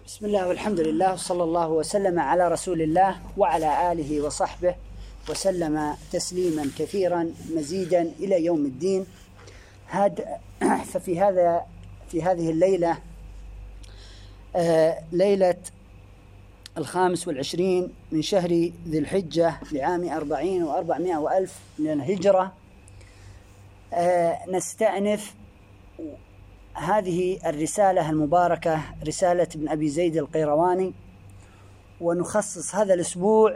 بسم الله والحمد لله وصلى الله وسلم على رسول الله وعلى آله وصحبه وسلم تسليما كثيرا مزيدا إلى يوم الدين. ففي هذه الليلة ليلة 25 من شهر ذي الحجة لعام 40 و400 وألف من الهجرة، نستأنف هذه الرسالة المباركة، رسالة ابن أبي زيد القيرواني، ونخصص هذا الأسبوع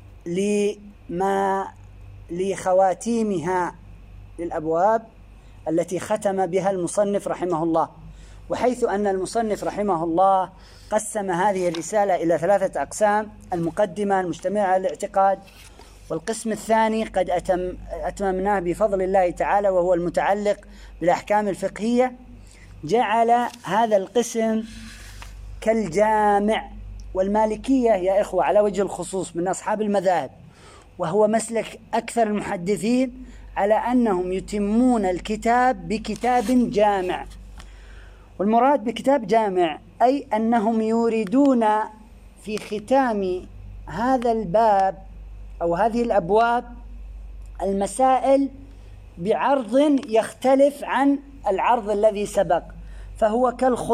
لخواتيمها للأبواب التي ختم بها المصنف رحمه الله. وحيث أن المصنف رحمه الله قسم هذه الرسالة إلى 3 أقسام: المقدمة المشتملة على الاعتقاد، والقسم الثاني قد أتممناه بفضل الله تعالى وهو المتعلق بالأحكام الفقهية. جعل هذا القسم كالجامع. والمالكية يا إخوة على وجه الخصوص من أصحاب المذاهب، وهو مسلك أكثر المحدثين، على أنهم يتمون الكتاب بكتاب جامع. والمراد بكتاب جامع أي أنهم يريدون في ختام هذا الباب أو هذه الأبواب المسائل بعرض يختلف عن العرض الذي سبق، فهو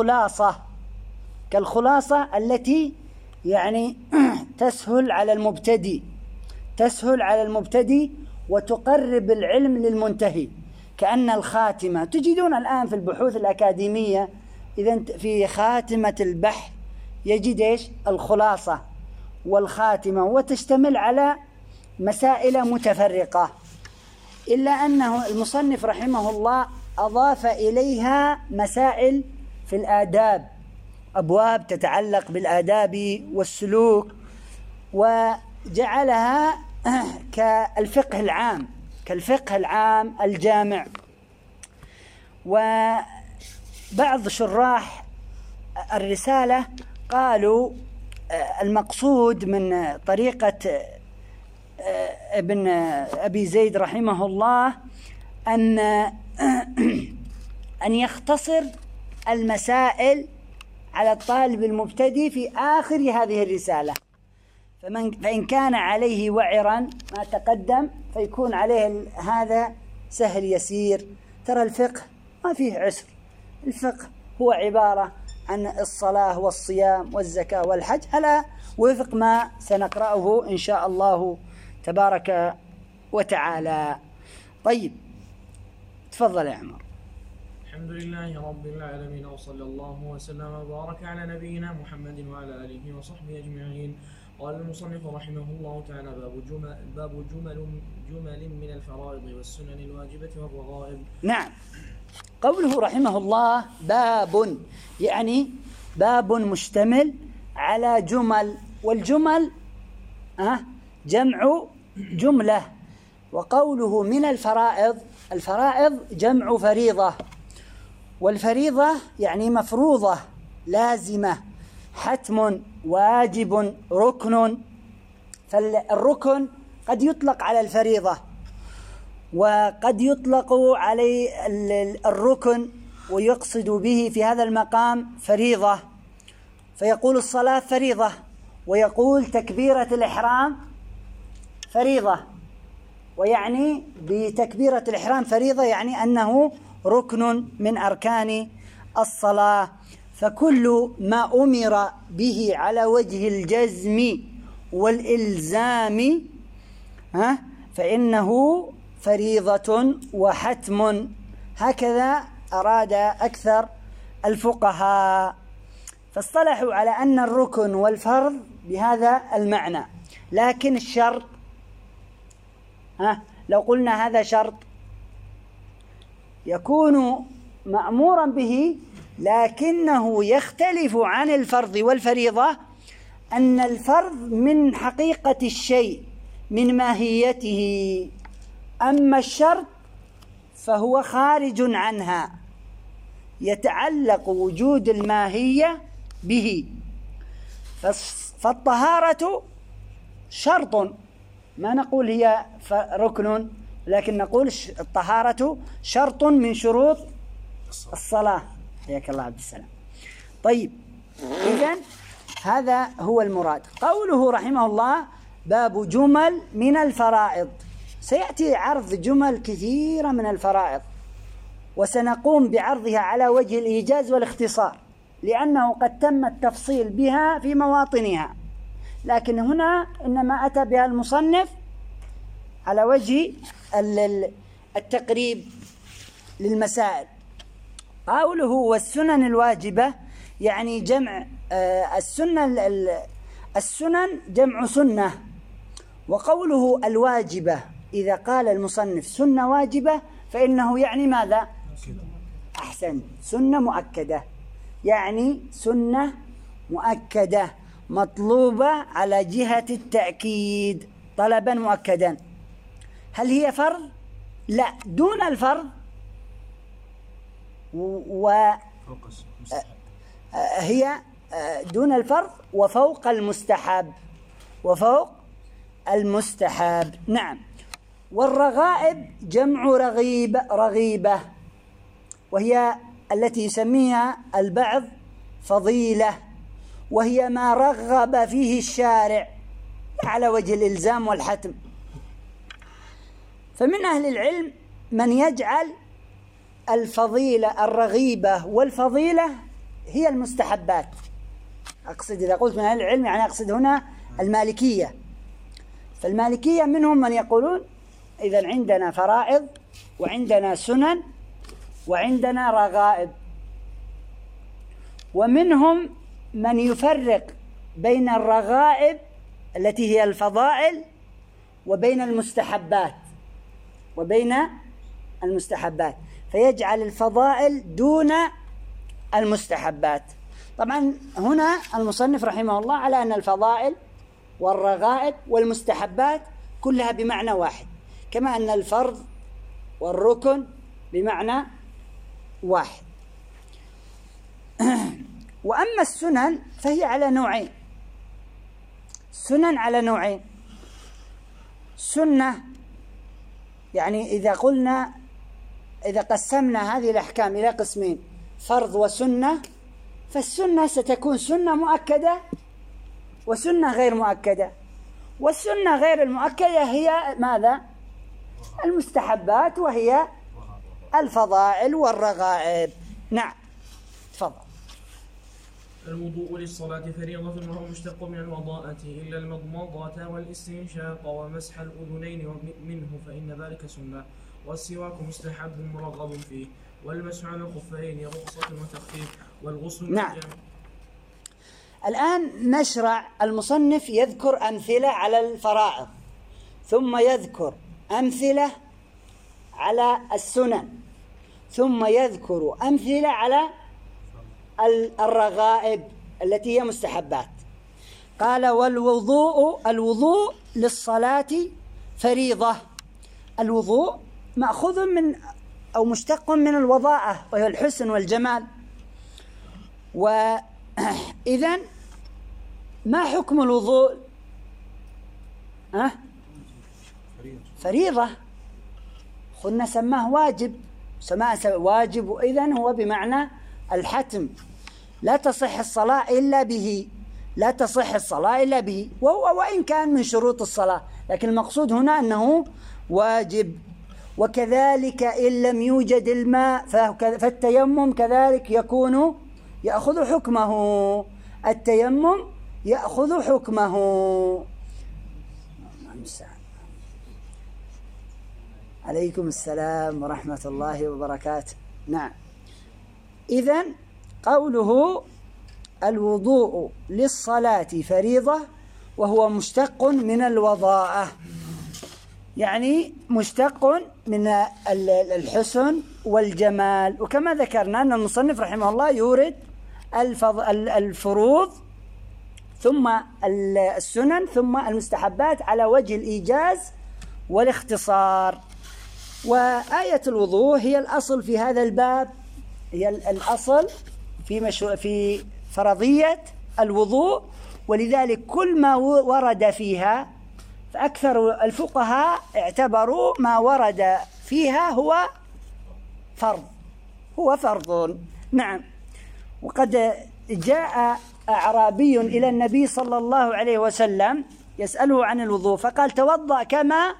كالخلاصة التي يعني تسهل على المبتدئ وتقرب العلم للمنتهي، كأن الخاتمة. تجدون الآن في البحوث الأكاديمية إذا في خاتمة البحث يجد إيش؟ الخلاصة والخاتمة، وتشتمل على مسائل متفرقة، إلا أنه المصنف رحمه الله أضاف إليها مسائل في الآداب، أبواب تتعلق بالآداب والسلوك، وجعلها كالفقه العام الجامع. وبعض شراح الرسالة قالوا المقصود من طريقة ابن أبي زيد رحمه الله أن يختصر المسائل على الطالب المبتدئ في آخر هذه الرسالة، فإن كان عليه وعرا ما تقدم فيكون عليه هذا سهل يسير. ترى الفقه ما فيه عسر، الفقه هو عبارة عن الصلاة والصيام والزكاة والحج على وفق ما سنقرأه إن شاء الله تبارك وتعالى. طيب تفضل يا عمر. الحمد لله رب العالمين، وصلى الله وسلم وبارك على نبينا محمد وعلى آله وصحبه أجمعين. قال المصنف رحمه الله تعالى: باب جمل من الفرائض والسنن الواجبة والرغائب. نعم، قوله رحمه الله باب يعني باب مشتمل على جمل، والجمل جمع جملة. وقوله من الفرائض جمع فريضة، والفريضة يعني مفروضة لازمة، حتم، واجب، ركن. فالركن قد يطلق على الفريضة، وقد يطلق عليه الركن ويقصد به في هذا المقام فريضة، فيقول الصلاة فريضة، ويقول تكبيرة الإحرام فريضة، ويعني بتكبيرة الإحرام فريضة يعني أنه ركن من أركان الصلاة. فكل ما أمر به على وجه الجزم والإلزام فإنه فريضة وحتم. هكذا أراد أكثر الفقهاء، فاصطلحوا على أن الركن والفرض بهذا المعنى. لكن الشرط لو قلنا هذا شرط يكون مأمورا به، لكنه يختلف عن الفرض والفريضة، أن الفرض من حقيقة الشيء من ماهيته، أما الشرط فهو خارج عنها، يتعلق وجود الماهية به. فالطهارة شرط، ما نقول هي ركن، لكن نقول الطهارة شرط من شروط الصلاة. حياك الله عبد السلام. طيب إذن هذا هو المراد. قوله رحمه الله باب جمل من الفرائض، سيأتي عرض جمل كثيرة من الفرائض، وسنقوم بعرضها على وجه الإيجاز والاختصار، لأنه قد تم التفصيل بها في مواطنها، لكن هنا إنما أتى بها المصنف على وجه التقريب للمسائل. قوله والسنن الواجبة يعني جمع السنن جمع سنة. وقوله الواجبة إذا قال المصنف سنة واجبة فإنه يعني ماذا؟ أحسن، سنة مؤكدة، يعني سنة مؤكدة مطلوبة على جهة التأكيد طلبا مؤكدا. هل هي فرض؟ لا، دون الفرض، هي دون الفرض وفوق المستحب، وفوق المستحب. نعم. والرغائب جمع رغيبة، وهي التي يسميها البعض فضيلة، وهي ما رغب فيه الشارع على وجه الإلزام والحتم. فمن أهل العلم من يجعل الفضيلة الرغيبة والفضيلة هي المستحبات. أقصد إذا قلت من أهل العلم يعني أقصد هنا المالكية. فالمالكية منهم من يقولون إذا عندنا فرائض وعندنا سنن وعندنا رغائب، ومنهم من يفرق بين الرغائب التي هي الفضائل وبين المستحبات، فيجعل الفضائل دون المستحبات. طبعا هنا المصنف رحمه الله على أن الفضائل والرغائب والمستحبات كلها بمعنى واحد، كما أن الفرض والركن بمعنى واحد. وأما السنن فهي على نوعين، سنة يعني إذا قسمنا هذه الأحكام إلى قسمين فرض وسنة، فالسنة ستكون سنة مؤكدة وسنة غير مؤكدة، والسنة غير المؤكدة هي ماذا؟ المستحبات، وهي الفضائل والرغائب. نعم، تفضل. الوضوء للصلاة فريضة وهو مشتق من الوضاءة إلا المضمضة والاستنشاق ومسح الأذنين منه فإن ذلك سنة، والسواك مستحب مرغب فيه، والمسح على الخفين رخصة وتخفيف، والغسل. نعم. الآن نشرع المصنف يذكر أمثلة على الفرائض، ثم يذكر أمثلة على السنن، ثم يذكر أمثلة على الرغائب التي هي مستحبات. قال الوضوء للصلاة فريضة. الوضوء مأخوذ من أو مشتق من الوضاءة وهي الحسن والجمال. وإذن ما حكم الوضوء؟ فريضة، قلنا سماه واجب، واجب، وإذن هو بمعنى الحتم، لا تصح الصلاة إلا به، وهو وإن كان من شروط الصلاة، لكن المقصود هنا أنه واجب. وكذلك إن لم يوجد الماء فالتيمم كذلك يأخذ حكمه، التيمم يأخذ حكمه. عليكم السلام ورحمة الله وبركاته. نعم. إذن قوله الوضوء للصلاة فريضة وهو مشتق من الوضاءة، يعني مشتق من الحسن والجمال. وكما ذكرنا أن المصنف رحمه الله يورد الفروض ثم السنن ثم المستحبات على وجه الإيجاز والاختصار. وآية الوضوء هي الأصل في هذا الباب، هي الأصل في فرضية الوضوء، ولذلك كل ما ورد فيها فأكثر الفقهاء اعتبروا ما ورد فيها هو فرض. نعم. وقد جاء أعرابي إلى النبي صلى الله عليه وسلم يسأله عن الوضوء، فقال توضأ كما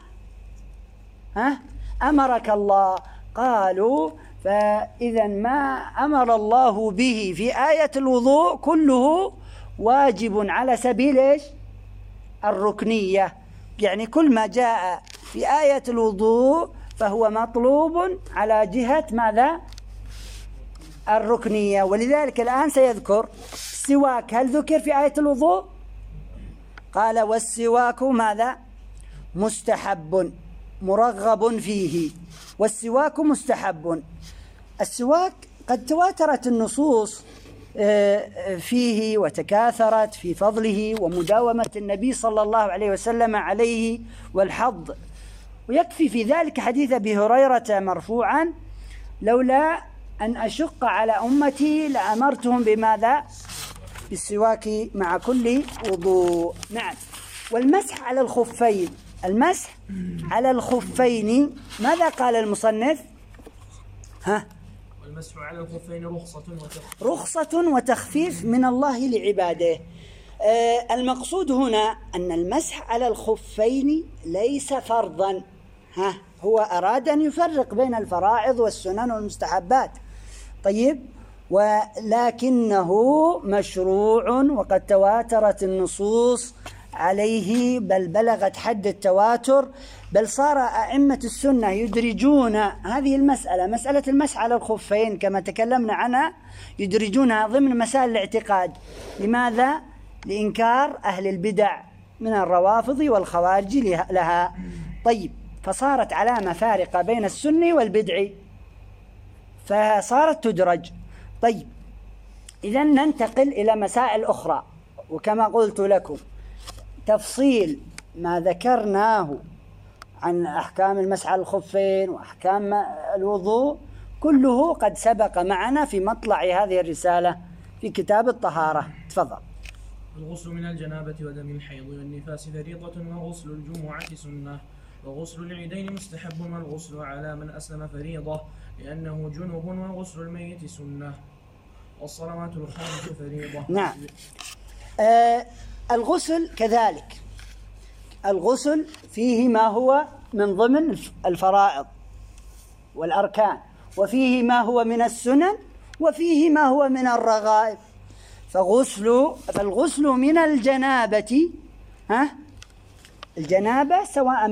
أمرك الله. قالوا فإذا ما أمر الله به في آية الوضوء كله واجب على سبيل الركنية، يعني كل ما جاء في آية الوضوء فهو مطلوب على جهة ماذا؟ الركنية. ولذلك الآن سيذكر السواك. هل ذكر في آية الوضوء؟ قال والسواك ماذا؟ مستحب مرغب فيه، والسواك مستحب. السواك قد تواترت النصوص فيه وتكاثرت في فضله ومداومة النبي صلى الله عليه وسلم عليه والحظ، ويكفي في ذلك حديث أبي هريرة مرفوعا: لولا أن أشق على أمتي لأمرتهم بماذا؟ بالسواك مع كل وضوء. نعم. والمسح على الخفين، المسح على الخفين ماذا قال المصنف؟ والمسح على الخفين رخصة وتخفيف من الله لعباده. المقصود هنا أن المسح على الخفين ليس فرضا، هو أراد أن يفرق بين الفرائض والسنن والمستحبات. طيب، ولكنه مشروع وقد تواترت النصوص عليه، بل بلغت حد التواتر، بل صار أئمة السنة يدرجون هذه المسألة، مسألة المسح على الخفين كما تكلمنا عنها، يدرجونها ضمن مسائل الاعتقاد. لماذا؟ لإنكار أهل البدع من الروافض والخوارج لها. طيب، فصارت علامة فارقة بين السني والبدعي، فصارت تدرج. طيب، إذن ننتقل إلى مسائل أخرى. وكما قلت لكم تفصيل ما ذكرناه عن أحكام المسح على الخفين وأحكام الوضوء كله قد سبق معنا في مطلع هذه الرسالة في كتاب الطهارة. تفضل. الغسل من الجنابة ودم الحيض والنفاس فريضة، وغسل الجمعة سنة، وغسل العيدين مستحب، والغسل على من أسلم فريضة لأنه جنب، وغسل الميت سنة، والصلوات الخمس فريضة. نعم. الغسل كذلك، الغسل فيه ما هو من ضمن الفرائض والأركان، وفيه ما هو من السنن، وفيه ما هو من الرغائب. فالغسل من الجنابة، الجنابة سواء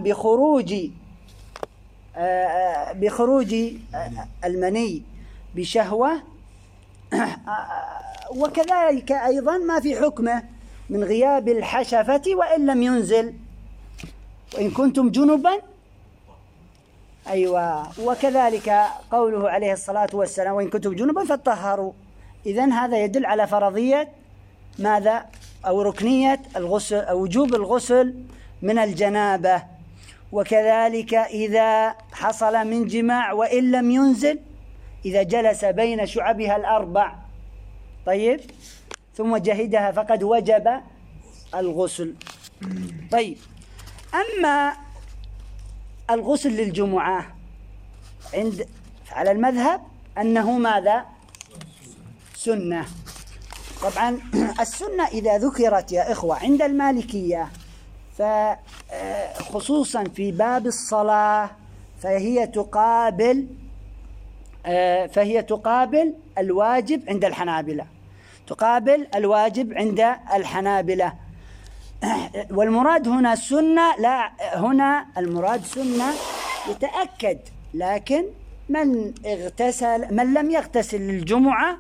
بخروج المني بشهوة، وكذلك أيضا ما في حكمه من غياب الحشفة وإن لم ينزل، وإن كنتم جنبا. أيوة. وكذلك قوله عليه الصلاة والسلام: وإن كنتم جنبا فطهروا. إذن هذا يدل على فرضية ماذا؟ أو ركنية الغسل أو وجوب الغسل من الجنابة. وكذلك إذا حصل من جماع وإن لم ينزل، إذا جلس بين شعبها الأربع، طيب، ثم جهدها فقد وجب الغسل. طيب، أما الغسل للجمعة على المذهب أنه ماذا؟ سنة. طبعا السنة إذا ذكرت يا إخوة عند المالكية، فخصوصا في باب الصلاة، فهي تقابل الواجب عند الحنابلة، تقابل الواجب عند الحنابلة. والمراد هنا سنة، لا، هنا المراد سنة يتأكد. لكن من لم يغتسل للجمعة،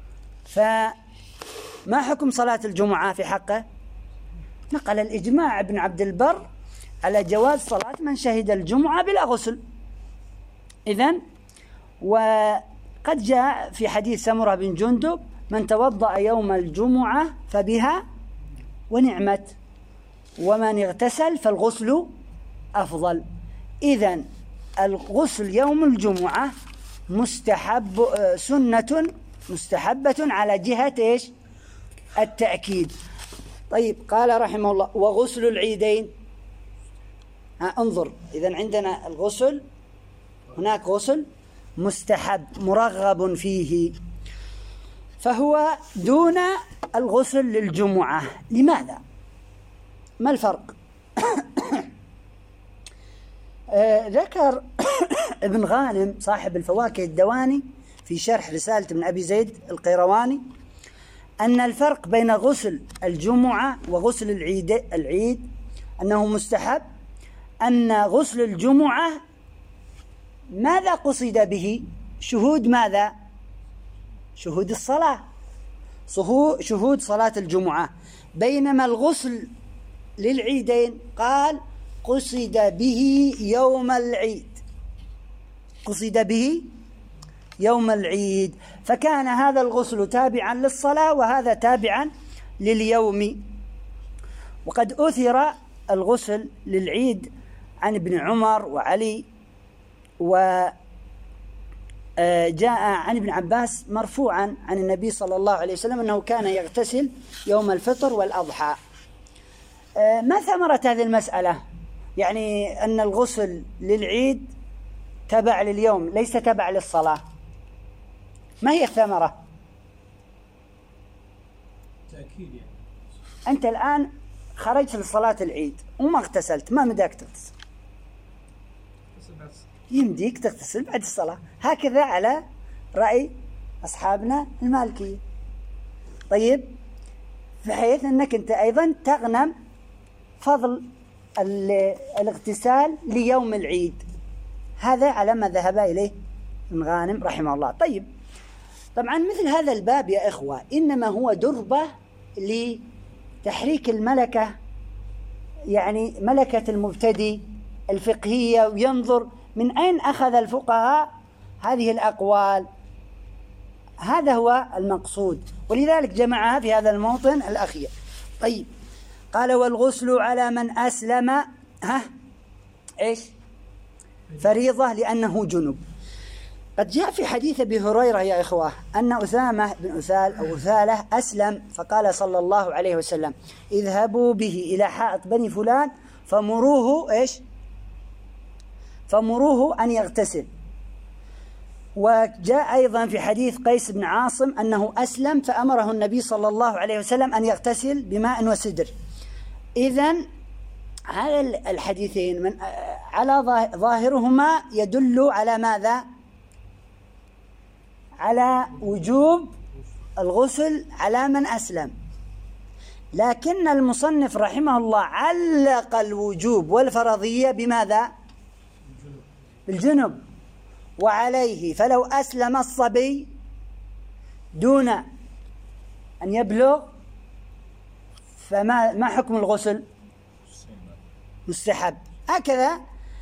فما حكم صلاة الجمعة في حقه؟ نقل الإجماع ابن عبد البر على جواز صلاة من شهد الجمعة بلا غسل. إذن وقد جاء في حديث سمرة بن جندب: من توضأ يوم الجمعة فبها ونعمت، ومن اغتسل فالغسل أفضل. إذن الغسل يوم الجمعة سنة مستحبة على جهة إيش؟ التأكيد. طيب، قال رحمه الله: وغسل العيدين. انظر، إذن عندنا الغسل، هناك غسل مستحب مرغب فيه. فهو دون الغسل للجمعة. لماذا؟ ما الفرق؟ ذكر ابن غانم صاحب الفواكه الدواني في شرح رسالة ابن أبي زيد القيرواني أن الفرق بين غسل الجمعة وغسل العيد أنه مستحب. أن غسل الجمعة ماذا قصد به؟ شهود ماذا؟ شهود الصلاة، شهود صلاة الجمعة. بينما الغسل للعيدين قال قصد به يوم العيد، قصد به يوم العيد، فكان هذا الغسل تابعا للصلاة وهذا تابعا لليوم. وقد أثر الغسل للعيد عن ابن عمر وعلي، وجاء عن ابن عباس مرفوعا عن النبي صلى الله عليه وسلم أنه كان يغتسل يوم الفطر والأضحى. ما ثمرة هذه المسألة؟ يعني أن الغسل للعيد تبع لليوم ليس تبع للصلاة، ما هي الثمرة؟ تأكيد يعني. أنت الآن خرجت لصلاة العيد وما اغتسلت، ما مداك تغتسل؟ يمديك تغتسل بعد الصلاة، هكذا على رأي أصحابنا المالكية. طيب، بحيث أنك أنت أيضا تغنم فضل الاغتسال ليوم العيد، هذا على ما ذهب إليه ابن غانم رحمه الله. طيب، طبعا مثل هذا الباب يا إخوة إنما هو دربة لتحريك الملكة، يعني ملكة المبتدئ الفقهية، وينظر من أين أخذ الفقهاء هذه الأقوال. هذا هو المقصود، ولذلك جمعها في هذا الموطن الأخير. طيب، قال والغسل على من أسلم إيش؟ فريضة لأنه جنب. قد جاء في حديث أبي هريرة يا إخوة أن أسامة بن أسال أو أثالة أسلم، فقال صلى الله عليه وسلم اذهبوا به إلى حائط بني فلان فمروه إيش؟ فمروه أن يغتسل. وجاء أيضا في حديث قيس بن عاصم أنه أسلم فأمره النبي صلى الله عليه وسلم أن يغتسل بماء وسدر. إذن هذا الحديثين من على ظاهرهما يدل على ماذا؟ على وجوب الغسل على من أسلم، لكن المصنف رحمه الله علق الوجوب والفرضية بماذا؟ بالجنب. وعليه فلو أسلم الصبي دون أن يبلغ فما حكم الغسل؟ مستحب. هكذا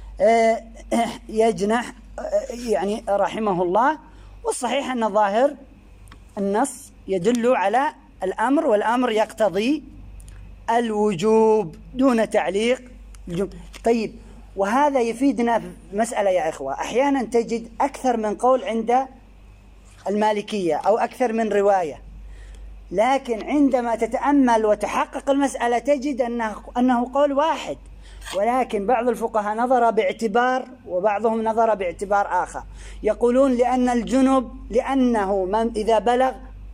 يجنح يعني رحمه الله. والصحيح أن ظاهر النص يدل على الأمر، والأمر يقتضي الوجوب دون تعليق الجملة. طيب، وهذا يفيدنا في مسألة يا إخوة، أحيانا تجد أكثر من قول عند المالكية أو أكثر من رواية، لكن عندما تتأمل وتحقق المسألة تجد أنه قول واحد، ولكن بعض الفقهاء نظر باعتبار وبعضهم نظر باعتبار آخر. يقولون لأن الجنب لأنه إذا بلغ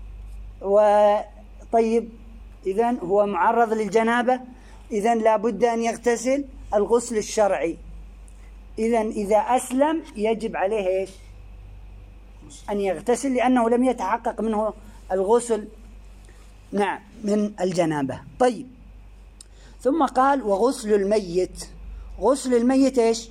طيب إذن هو معرض للجنابة، إذن لابد أن يغتسل الغسل الشرعي. إذن إذا أسلم يجب عليه إيش؟ أن يغتسل لأنه لم يتحقق منه الغسل نعم من الجنابة. طيب، ثم قال وغسل الميت. غسل الميت إيش؟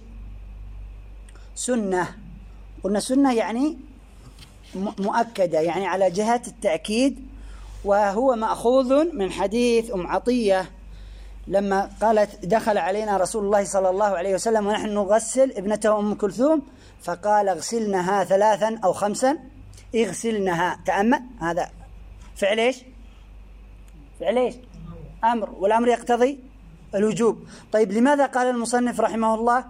سنة. قلنا سنة يعني مؤكدة، يعني على جهة التأكيد، وهو مأخوذ من حديث أم عطية لما قالت دخل علينا رسول الله صلى الله عليه وسلم ونحن نغسل ابنته أم كلثوم فقال اغسلنها 3 أو 5. اغسلنها، تأمل هذا فعل إيش؟ فعل إيش؟ أمر، والأمر يقتضي الوجوب. طيب، لماذا قال المصنف رحمه الله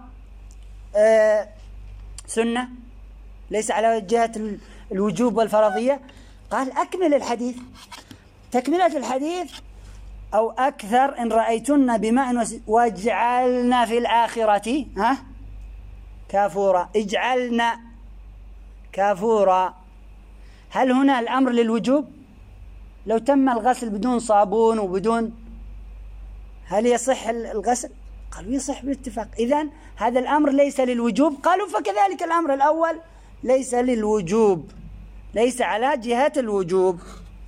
سنة ليس على جهة الوجوب والفرضية؟ قال أكمل الحديث. تكملة الحديث أو أكثر إن رأيتن بماء واجعلنا في الآخرة كافورا. اجعلنا كافورا. هل هنا الأمر للوجوب؟ لو تم الغسل بدون صابون وبدون، هل يصح الغسل؟ قالوا يصح بالاتفاق. إذن هذا الأمر ليس للوجوب. قالوا فكذلك الأمر الأول ليس للوجوب، ليس على جهة الوجوب.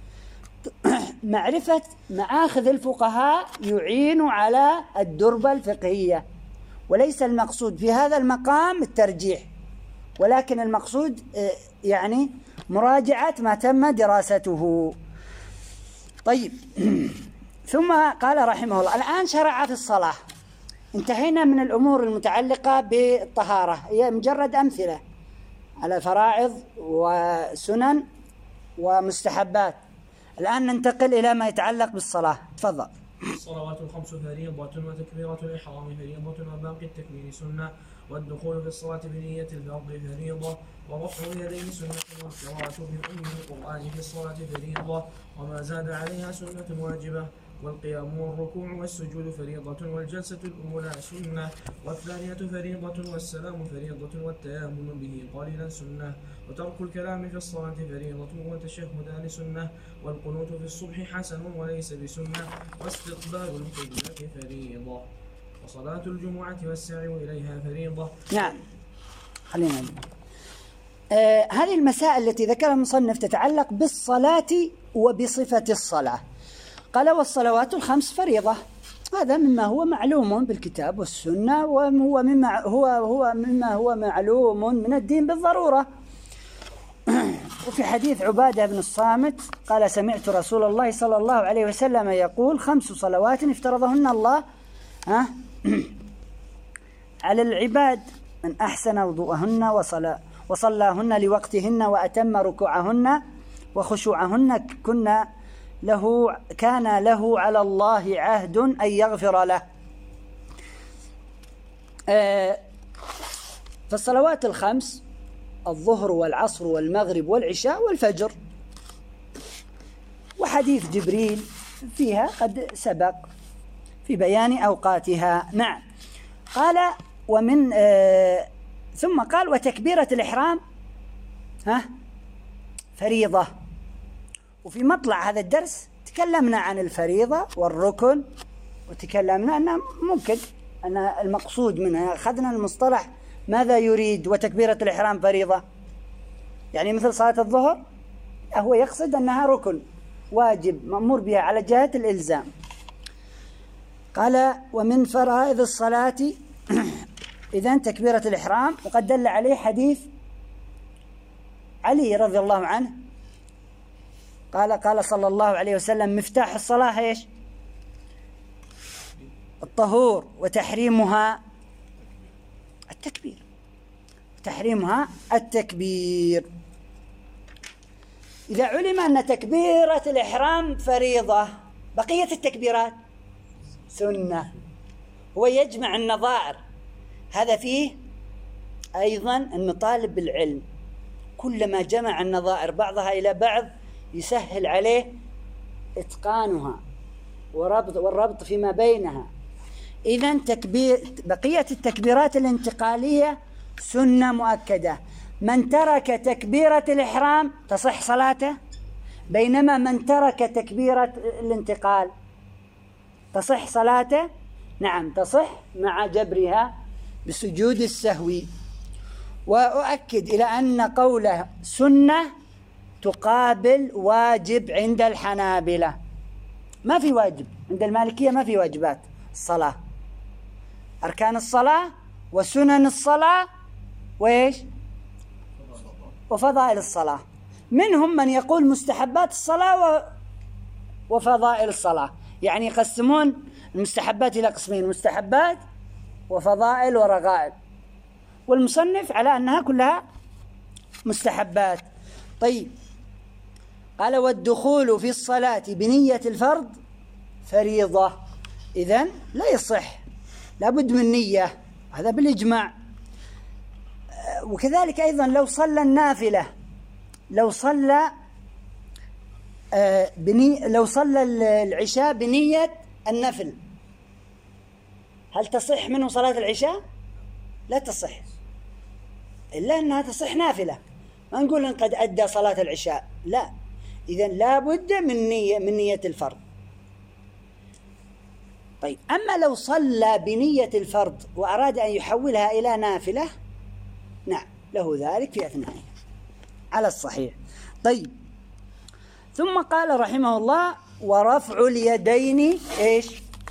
معرفة مآخذ الفقهاء يعين على الدربة الفقهية، وليس المقصود في هذا المقام الترجيح، ولكن المقصود يعني مراجعة ما تم دراسته. طيب ثم قال رحمه الله الآن شرع في الصلاة. انتهينا من الأمور المتعلقة بالطهارة، هي مجرد أمثلة على فرائض وسنن ومستحبات. الآن ننتقل إلى ما يتعلق بالصلاة. تفضل. الصلوات الخمس فريضة وتكبيرة الإحرام فريضة وباقي التكبير سنة، والدخول في الصلاة بنية الفرض فريضة، ورفع اليدين سنة، والقراءة بأم القرآن في الصلاة فريضة، وما زاد عليها سنة واجبة، والقيام والركوع والسجود فريضة، والجلسة الأولى سنة، والثانية فريضة، والسلام فريضة، والتيامن به قليلا سنة، وترك الكلام في الصلاة فريضة، والتشهدان سنة، والقنوت في الصبح حسن وليس بسنة، واستقبال القبلة فريضة، وصلاة الجمعة والسعي إليها فريضة. نعم، خلينا هذه المسائل التي ذكرها المصنف تتعلق بالصلاة وبصفة الصلاة. قال والصلوات الخمس فريضة، هذا مما هو معلوم بالكتاب والسنة، وهو مما هو معلوم من الدين بالضرورة. وفي حديث عبادة بن الصامت قال سمعت رسول الله صلى الله عليه وسلم يقول 5 صلوات افترضهن الله على العباد، من أحسن وضوءهن وصلاهن لوقتهن وأتم ركوعهن وخشوعهن كان له على الله عهد أن يغفر له. فالصلوات الخمس الظهر والعصر والمغرب والعشاء والفجر، وحديث جبريل فيها قد سبق في بيان أوقاتها. نعم. قال ومن ثم قال وتكبيرة الإحرام فريضة. وفي مطلع هذا الدرس تكلمنا عن الفريضة والركن، وتكلمنا أن ممكن أن المقصود منها، أخذنا المصطلح ماذا يريد وتكبيرة الإحرام فريضة، يعني مثل صلاة الظهر هو يقصد أنها ركن واجب مأمور بها على جهة الإلزام. قال ومن فرائض الصلاة إذن تكبيرة الإحرام، وقد دل عليه حديث علي رضي الله عنه قال صلى الله عليه وسلم مفتاح الصلاة ايش؟ الطهور، وتحريمها التكبير، تحريمها التكبير. إذا علم أن تكبيرة الإحرام فريضة، بقية التكبيرات سنة. هو يجمع النظائر، هذا فيه أيضا المطالب بالعلم، كلما جمع النظائر بعضها إلى بعض يسهل عليه إتقانها والربط فيما بينها. إذن بقية التكبيرات الانتقالية سنة مؤكدة. من ترك تكبيرة الإحرام تصح صلاته، بينما من ترك تكبيرة الانتقال تصح صلاته. نعم تصح مع جبرها بسجود السهو. وأؤكد إلى أن قوله سنة تقابل واجب عند الحنابلة. ما في واجب عند المالكية، ما في واجبات الصلاة، أركان الصلاة وسنن الصلاة وإيش وفضائل الصلاة. منهم من يقول مستحبات الصلاة وفضائل الصلاة، يعني يقسمون المستحبات إلى قسمين، مستحبات وفضائل ورغائب، والمصنف على أنها كلها مستحبات. طيب قال والدخول في الصلاة بنية الفرض فريضة. إذن لا يصح، لابد من نية، هذا بالإجماع. وكذلك أيضا لو صلى النافلة، لو صلى العشاء بنية النفل، هل تصح منه صلاة العشاء؟ لا تصح، إلا أنها تصح نافلة. ما نقول إن قد أدى صلاة العشاء، لا، إذن لا بد من نية الفرض. طيب أما لو صلى بنية الفرض وأراد أن يحولها إلى نافلة، نعم له ذلك في أثنائها على الصحيح. طيب ثم قال رحمه الله: ورفع اليدين إيش؟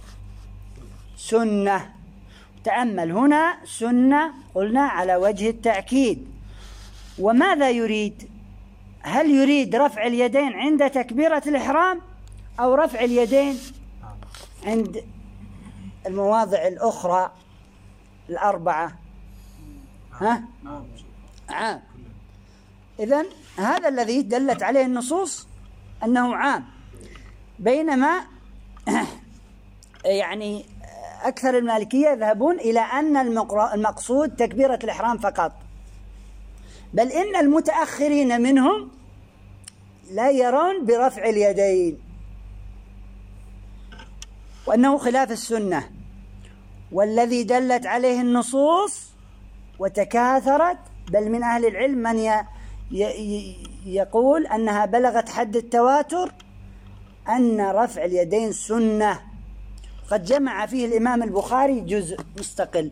سنة. تأمل هنا سنة قلنا على وجه التأكيد. وماذا يريد؟ هل يريد رفع اليدين عند تكبيرة الإحرام أو رفع اليدين عند المواضع الأخرى الأربعة؟ عام. إذن هذا الذي دلت عليه النصوص أنه عام، بينما يعني أكثر المالكية يذهبون إلى أن المقصود تكبيرة الإحرام فقط، بل إن المتأخرين منهم لا يرون برفع اليدين، وأنه خلاف السنة. والذي دلت عليه النصوص وتكاثرت، بل من أهل العلم من يقول أنها بلغت حد التواتر، أن رفع اليدين سنة. قد جمع فيه الإمام البخاري جزء مستقل،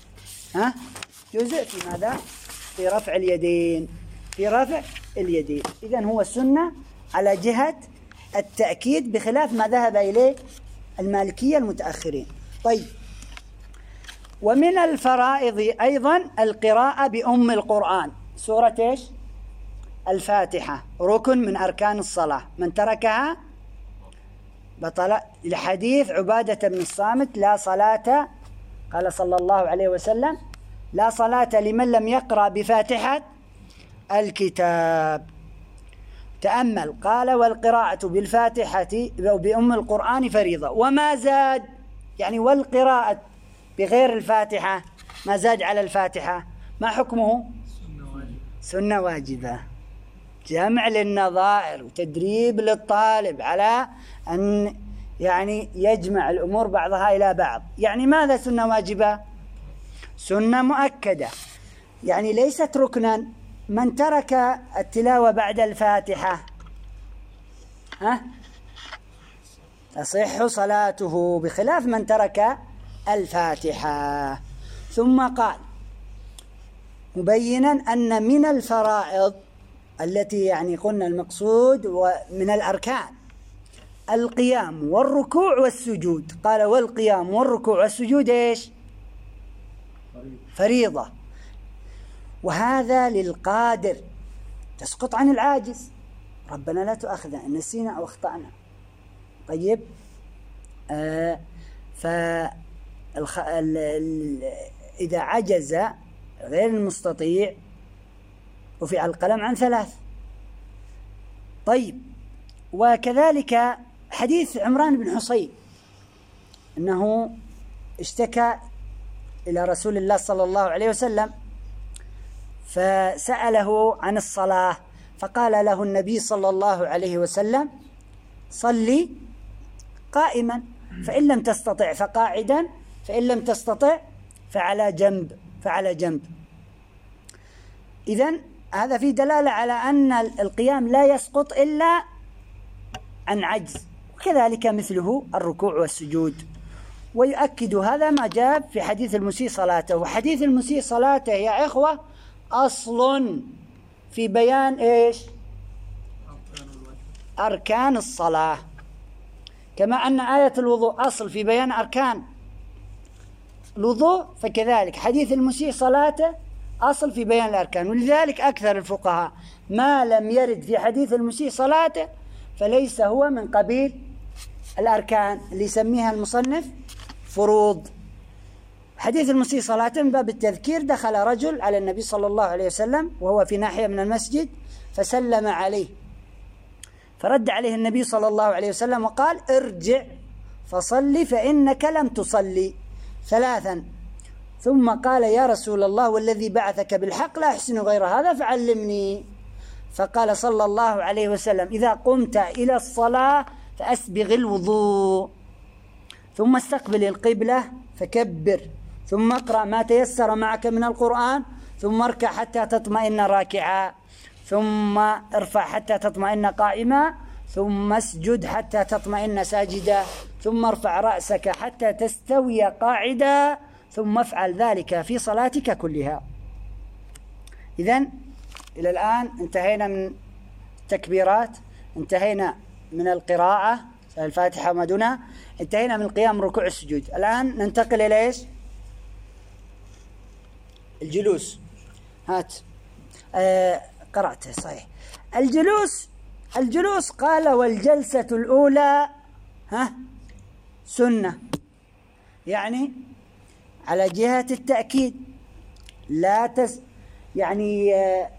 جزء في ماذا؟ في رفع اليدين، في رفع اليدين. إذن هو سنة على جهة التأكيد، بخلاف ما ذهب إليه المالكية المتأخرين. طيب، ومن الفرائض أيضا القراءة بأم القرآن، سورة إيش؟ الفاتحة، ركن من أركان الصلاة، من تركها بطل. لحديث عبادة بن الصامت: لا صلاة، قال صلى الله عليه وسلم: لا صلاة لمن لم يقرأ بفاتحة الكتاب. تأمل، قال: والقراءة بالفاتحة أو بأم القرآن فريضة. وما زاد، يعني والقراءة بغير الفاتحة، ما زاد على الفاتحة، ما حكمه؟ سنة واجبة. جمع للنظائر وتدريب للطالب على أن يعني يجمع الأمور بعضها إلى بعض. يعني ماذا سنة واجبة؟ سنة مؤكدة، يعني ليست ركنا. من ترك التلاوة بعد الفاتحة تصح صلاته، بخلاف من ترك الفاتحة. ثم قال مبينا أن من الفرائض التي يعني قلنا المقصود ومن الأركان القيام والركوع والسجود. قال: والقيام والركوع والسجود إيش؟ فريضة. وهذا للقادر، تسقط عن العاجز. ربنا لا تؤاخذنا إن نسينا أو أخطأنا. طيب، إذا عجز غير المستطيع رفع القلم عن 3. طيب، وكذلك حديث عمران بن حصين أنه اشتكى إلى رسول الله صلى الله عليه وسلم فسأله عن الصلاة، فقال له النبي صلى الله عليه وسلم: صلي قائما، فإن لم تستطع فقاعدا، فإن لم تستطع فعلى جنب. إذن هذا فيه دلالة على أن القيام لا يسقط إلا عن عجز، وكذلك مثله الركوع والسجود. ويؤكد هذا ما جاء في حديث المسيء صلاته. وحديث المسيء صلاته يا إخوة أصل في بيان إيش؟ أركان الصلاة، كما أن آية الوضوء أصل في بيان أركان الوضوء، فكذلك حديث المسيء صلاته أصل في بيان الأركان. ولذلك أكثر الفقهاء ما لم يرد في حديث المسيء صلاته فليس هو من قبيل الأركان اللي يسميها المصنف فروض. حديث المسيء صلاته من باب التذكير: دخل رجل على النبي صلى الله عليه وسلم وهو في ناحية من المسجد فسلم عليه، فرد عليه النبي صلى الله عليه وسلم وقال: ارجع فصلي فإنك لم تصلي 3. ثم قال: يا رسول الله والذي بعثك بالحق لا أحسن غير هذا فعلمني. فقال صلى الله عليه وسلم: إذا قمت إلى الصلاة فأسبغ الوضوء، ثم استقبل القبلة فكبر، ثم اقرأ ما تيسر معك من القرآن، ثم اركع حتى تطمئن راكعا، ثم ارفع حتى تطمئن قائما، ثم اسجد حتى تطمئن ساجدا، ثم ارفع رأسك حتى تستوي قاعدا، ثم افعل ذلك في صلاتك كلها. إذن إلى الآن انتهينا من التكبيرات، انتهينا من القراءة الفاتحة وما دونها، انتهينا من القيام ركوع السجود. الآن ننتقل إلى إيش؟ الجلوس. هات قرأته صحيح. الجلوس قال والجلسة الأولى سنة، يعني على جهة التأكيد، يعني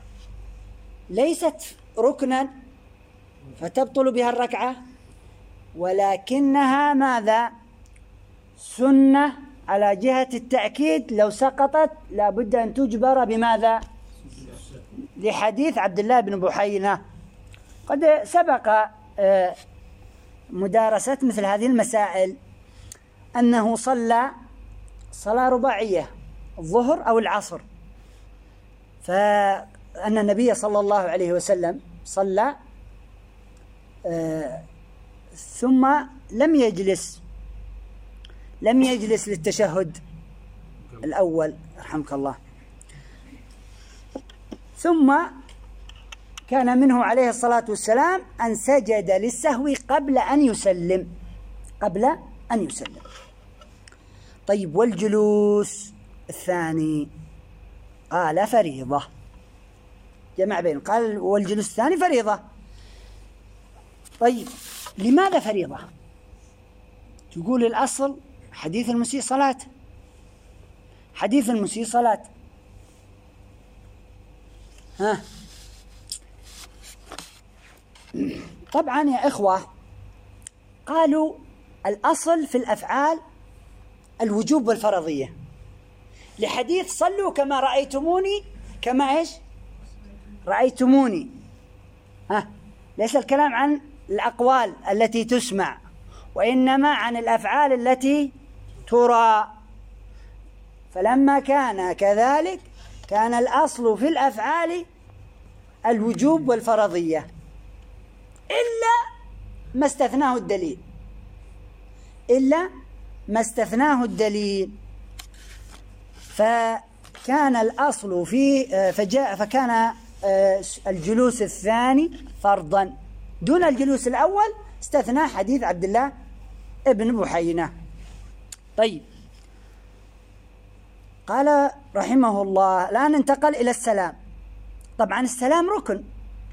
ليست ركنا فتبطل بها الركعة، ولكنها ماذا؟ سنة على جهة التأكيد، لو سقطت لابد أن تجبر بماذا؟ لحديث عبد الله بن بحينة. قد سبق مدارسة مثل هذه المسائل، أنه صلى صلاة رباعية الظهر أو العصر، فأن النبي صلى الله عليه وسلم صلى ثم لم يجلس للتشهد الأول رحمك الله، ثم كان منه عليه الصلاة والسلام أن سجد للسهو قبل أن يسلم. طيب والجلوس الثاني قال فريضة، جمع بين، قال والجلوس الثاني فريضة. طيب لماذا فريضة؟ تقول الأصل حديث المسيء صلاة. طبعا يا إخوة قالوا الأصل في الأفعال الوجوب والفرضية، لحديث صلوا كما رأيتموني، كما إيش؟ رأيتموني. ليس الكلام عن الأقوال التي تسمع، وإنما عن الأفعال التي ترى. فلما كان كذلك كان الأصل في الأفعال الوجوب والفرضية، إلا ما استثناه الدليل. فكان الأصل فكان الجلوس الثاني فرضا دون الجلوس الأول، استثنى حديث عبد الله ابن بحينة. طيب قال رحمه الله الآن انتقل إلى السلام. طبعا السلام ركن.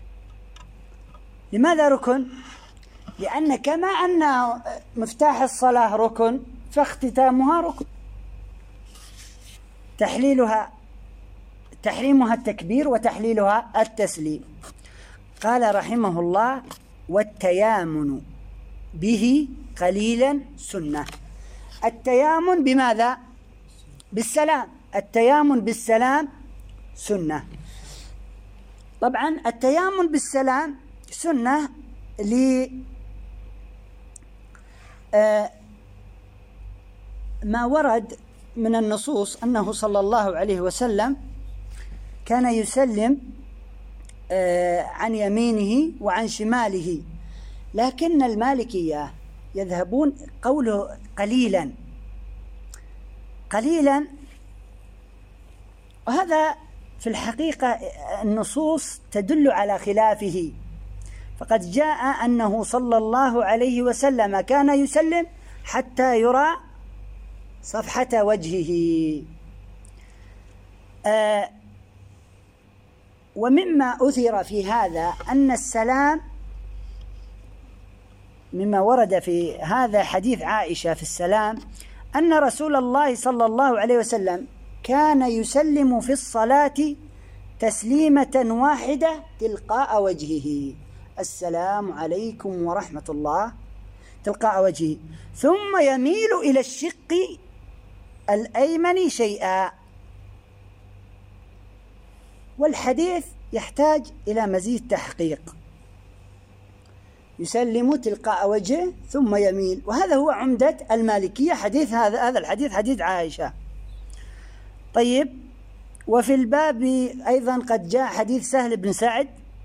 لماذا ركن؟ لأن كما أن مفتاح الصلاة ركن فاختتامها ركن، تحريمها التكبير وتحليلها التسليم. قال رحمه الله والتيامن به قليلا سنة. التيامن بماذا؟ بالسلام. التيامن بالسلام سنة. طبعا التيامن بالسلام سنة ما ورد من النصوص أنه صلى الله عليه وسلم كان يسلم عن يمينه وعن شماله، لكن المالكية يذهبون قوله قليلا، وهذا في الحقيقة النصوص تدل على خلافه. فقد جاء أنه صلى الله عليه وسلم كان يسلم حتى يرى صفحة وجهه. ومما أثر في هذا أن السلام، مما ورد في هذا حديث عائشة في السلام، أن رسول الله صلى الله عليه وسلم كان يسلم في الصلاة تسليمة واحدة تلقاء وجهه، السلام عليكم ورحمة الله، تلقاء وجهه، ثم يميل إلى الشق الأيمن شيئا. والحديث يحتاج إلى مزيد تحقيق. يسلم تلقاء وجهه ثم يميل، وهذا هو عمدة المالكية. حديث هذا الحديث حديث عائشة. طيب وفي الباب أيضا قد جاء حديث سهل بن سعد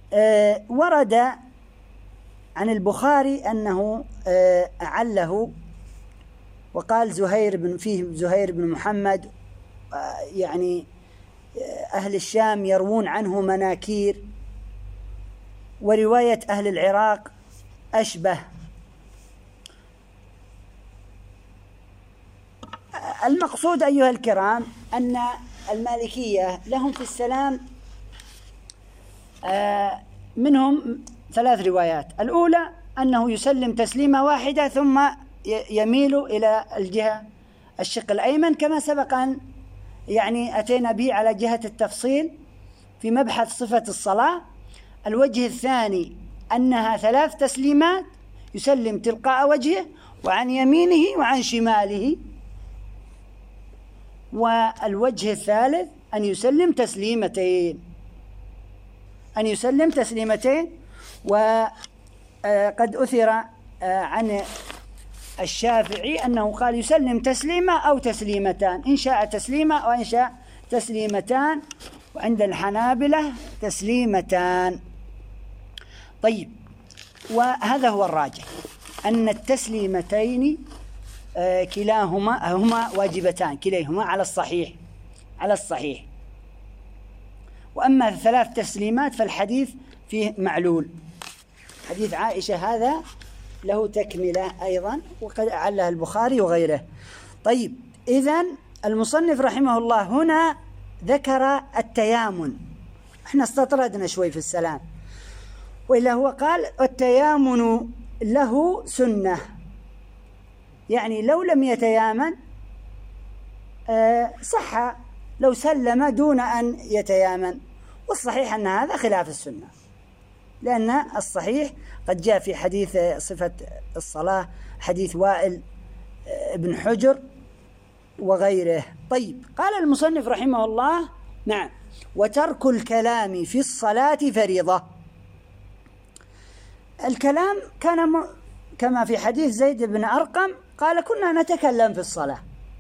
ورد عن البخاري أنه أعله وقال فيه زهير بن محمد، يعني أهل الشام يروون عنه مناكير، ورواية أهل العراق أشبه. المقصود أيها الكرام أن المالكية لهم في السلام منهم 3 روايات. الأولى أنه يسلم تسليمة واحدة ثم يميل إلى الشق الأيمن، كما سبق أن يعني أتينا به على جهة التفصيل في مبحث صفة الصلاة. الوجه الثاني أنها 3 تسليمات، يسلم تلقاء وجهه وعن يمينه وعن شماله. والوجه الثالث أن يسلم تسليمتين. وقد أثر عن الشافعي أنه قال يسلم تسليمة أو تسليمتان، إن شاء تسليمة وإن شاء تسليمتان، وعند الحنابلة تسليمتان. طيب، وهذا هو الراجح أن التسليمتين هما واجبتان، كليهما على الصحيح. وأما 3 تسليمات فالحديث فيه معلول. حديث عائشة هذا له تكملة أيضا، وقد أعله البخاري وغيره. طيب، إذن المصنف رحمه الله هنا ذكر التيامن. احنا استطردنا شوي في السلام، وإلا هو قال التيامن له سنة، يعني لو لم يتيامن صح لو سلم دون أن يتيامن. والصحيح أن هذا خلاف السنة، لأن الصحيح قد جاء في حديث صفة الصلاة حديث وائل بن حجر وغيره. طيب، قال المصنف رحمه الله: نعم، وترك الكلام في الصلاة فريضة. الكلام كان كما في حديث زيد بن أرقم قال: كنا نتكلم في الصلاة،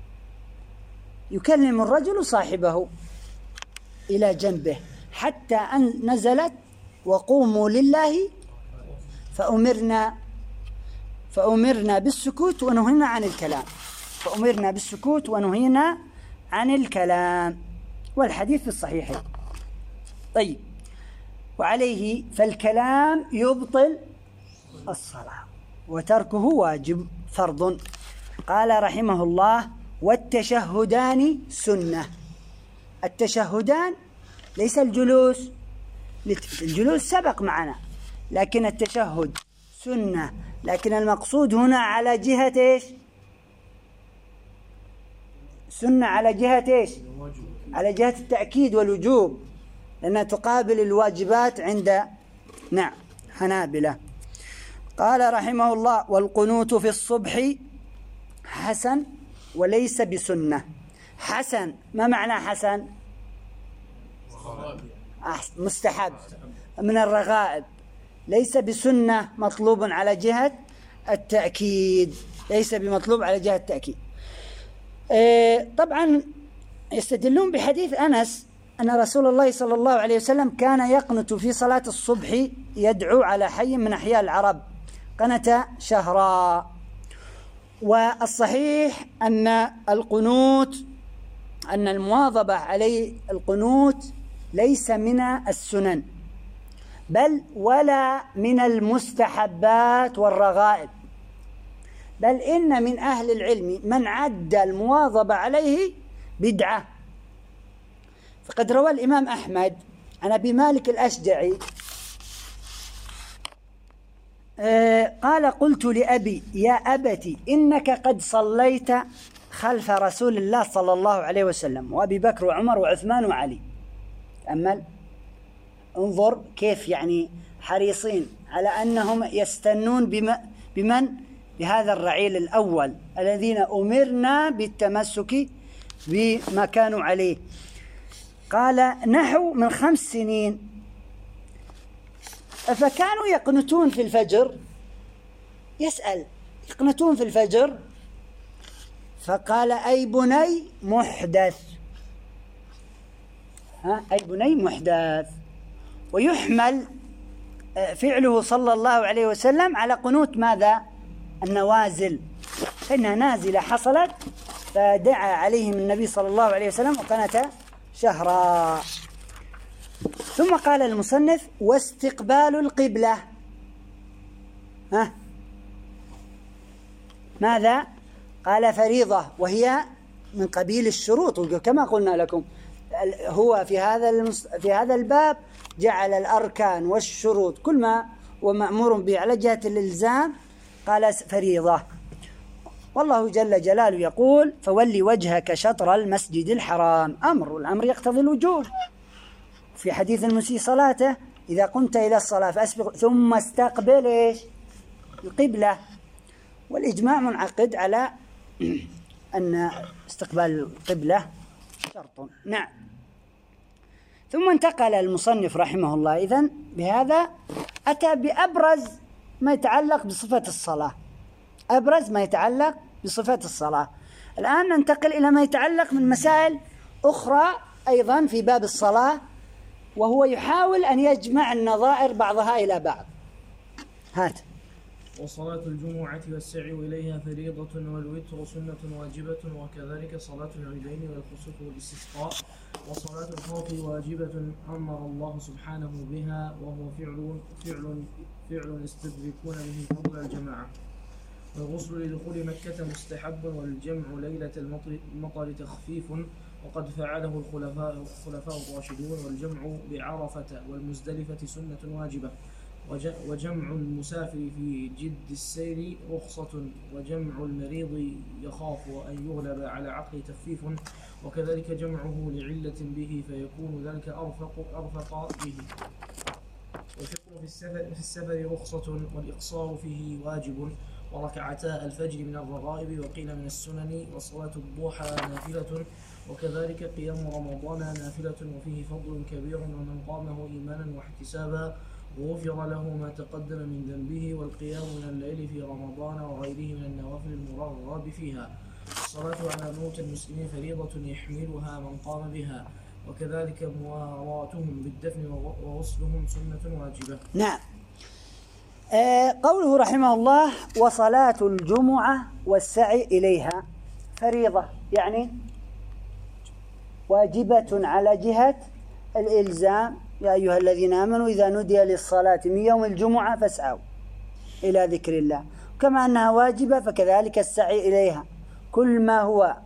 يكلم الرجل صاحبه إلى جنبه حتى أن نزلت وقوموا لله فأمرنا بالسكوت ونهينا عن الكلام. والحديث في الصحيحين. طيب، وعليه فالكلام يبطل الصلاة وتركه واجب فرض. قال رحمه الله: والتشهدان سنة. التشهدان ليس الجلوس سبق معنا، لكن التشهد سنة، لكن المقصود هنا على جهة إيش؟ سنة على جهة إيش؟ على جهة التأكيد والوجوب، لأنها تقابل الواجبات عند حنابلة. قال رحمه الله: والقنوت في الصبح حسن وليس بسنة. حسن، ما معنى حسن؟ مستحب من الرغائب، ليس بسنة مطلوب على جهة التأكيد، طبعا يستدلون بحديث أنس أن رسول الله صلى الله عليه وسلم كان يقنت في صلاة الصبح، يدعو على حي من أحياء العرب، قنت شهرا. والصحيح أن المواظبة عليه القنوت ليس من السنن، بل ولا من المستحبات والرغائب، بل إن من أهل العلم من عد المواظبة عليه بدعة. فقد روى الإمام أحمد عن أبي مالك الأشجعي قال: قلت لأبي: يا أبتي، إنك قد صليت خلف رسول الله صلى الله عليه وسلم وأبي بكر وعمر وعثمان وعلي. تأمل، انظر كيف يعني حريصين على أنهم يستنون بمن؟ بهذا الرعيل الأول الذين أمرنا بالتمسك بما كانوا عليه. قال: نحو من 5 سنين، فكانوا يقنتون في الفجر. يسأل: يقنتون في الفجر؟ فقال: أي بني محدث. أي بني محدث. ويحمل فعله صلى الله عليه وسلم على قنوت ماذا؟ النوازل، فإنها نازلة حصلت فدعا عليهم النبي صلى الله عليه وسلم وقنت شهرا. ثم قال المصنف: واستقبال القبلة. ماذا؟ قال: فريضة، وهي من قبيل الشروط كما قلنا لكم. هو في هذا الباب جعل الأركان والشروط كل ما ومأمور به على جهة الإلزام قال فريضة. والله جل جلاله يقول: فولي وجهك شطر المسجد الحرام. أمر، والأمر يقتضي الوجوب. في حديث المسيء صلاته: إذا قمت إلى الصلاة فأسبق ثم استقبل إيش؟ القبلة. والإجماع منعقد على أن استقبال القبلة شرط. نعم. ثم انتقل المصنف رحمه الله إذن بهذا أتى بأبرز ما يتعلق بصفة الصلاة، أبرز ما يتعلق بصفة الصلاة. الآن ننتقل إلى ما يتعلق من مسائل أخرى أيضا في باب الصلاة، وهو يحاول أن يجمع النظائر بعضها إلى بعض. هات: وصلاة الجمعة والسعي إليها فريضة، والوتر سنة واجبة، وكذلك صلاة العيدين والخسوف والاستسقاء. وصلاة الخوف واجبة أمر الله سبحانه بها، وهو فعل يستدركون به فضل الجماعة. والغسل لدخول مكة مستحب، والجمع ليلة المطر تخفيف، وقد فعله الخلفاء الراشدون. والجمع بعرفة والمزدلفة سنة واجبة. وجمع المسافر في جد السير رخصة، وجمع المريض يخاف أن يغلب على عقل تخفيف، وكذلك جمعه لعلة به فيكون ذلك أرفق به. والفطر في السفر رخصة، والإقصار فيه واجب، وركعتا الفجر من الرغائب وقيل من السنن. وصلاة الضحى نافلة، وكذلك قيام رمضان نافلة، وفيه فضل كبير، ومن قامه إيمانا واحتسابا غفر له ما تقدم من ذنبه. والقيام من الليل في رمضان وغيره من النوافل المرغب فيها. الصلاة على موت المسلمين فريضة يحملها من قام بها، وكذلك مواراتهم بالدفن وغسلهم سنة واجبة. نعم. قوله رحمه الله: وصلاة الجمعة والسعي إليها فريضة، يعني واجبة على جهة الإلزام. يا أيها الذين آمنوا إذا نودي للصلاة من يوم الجمعة فاسعوا إلى ذكر الله. كما أنها واجبة فكذلك السعي إليها. كل ما هو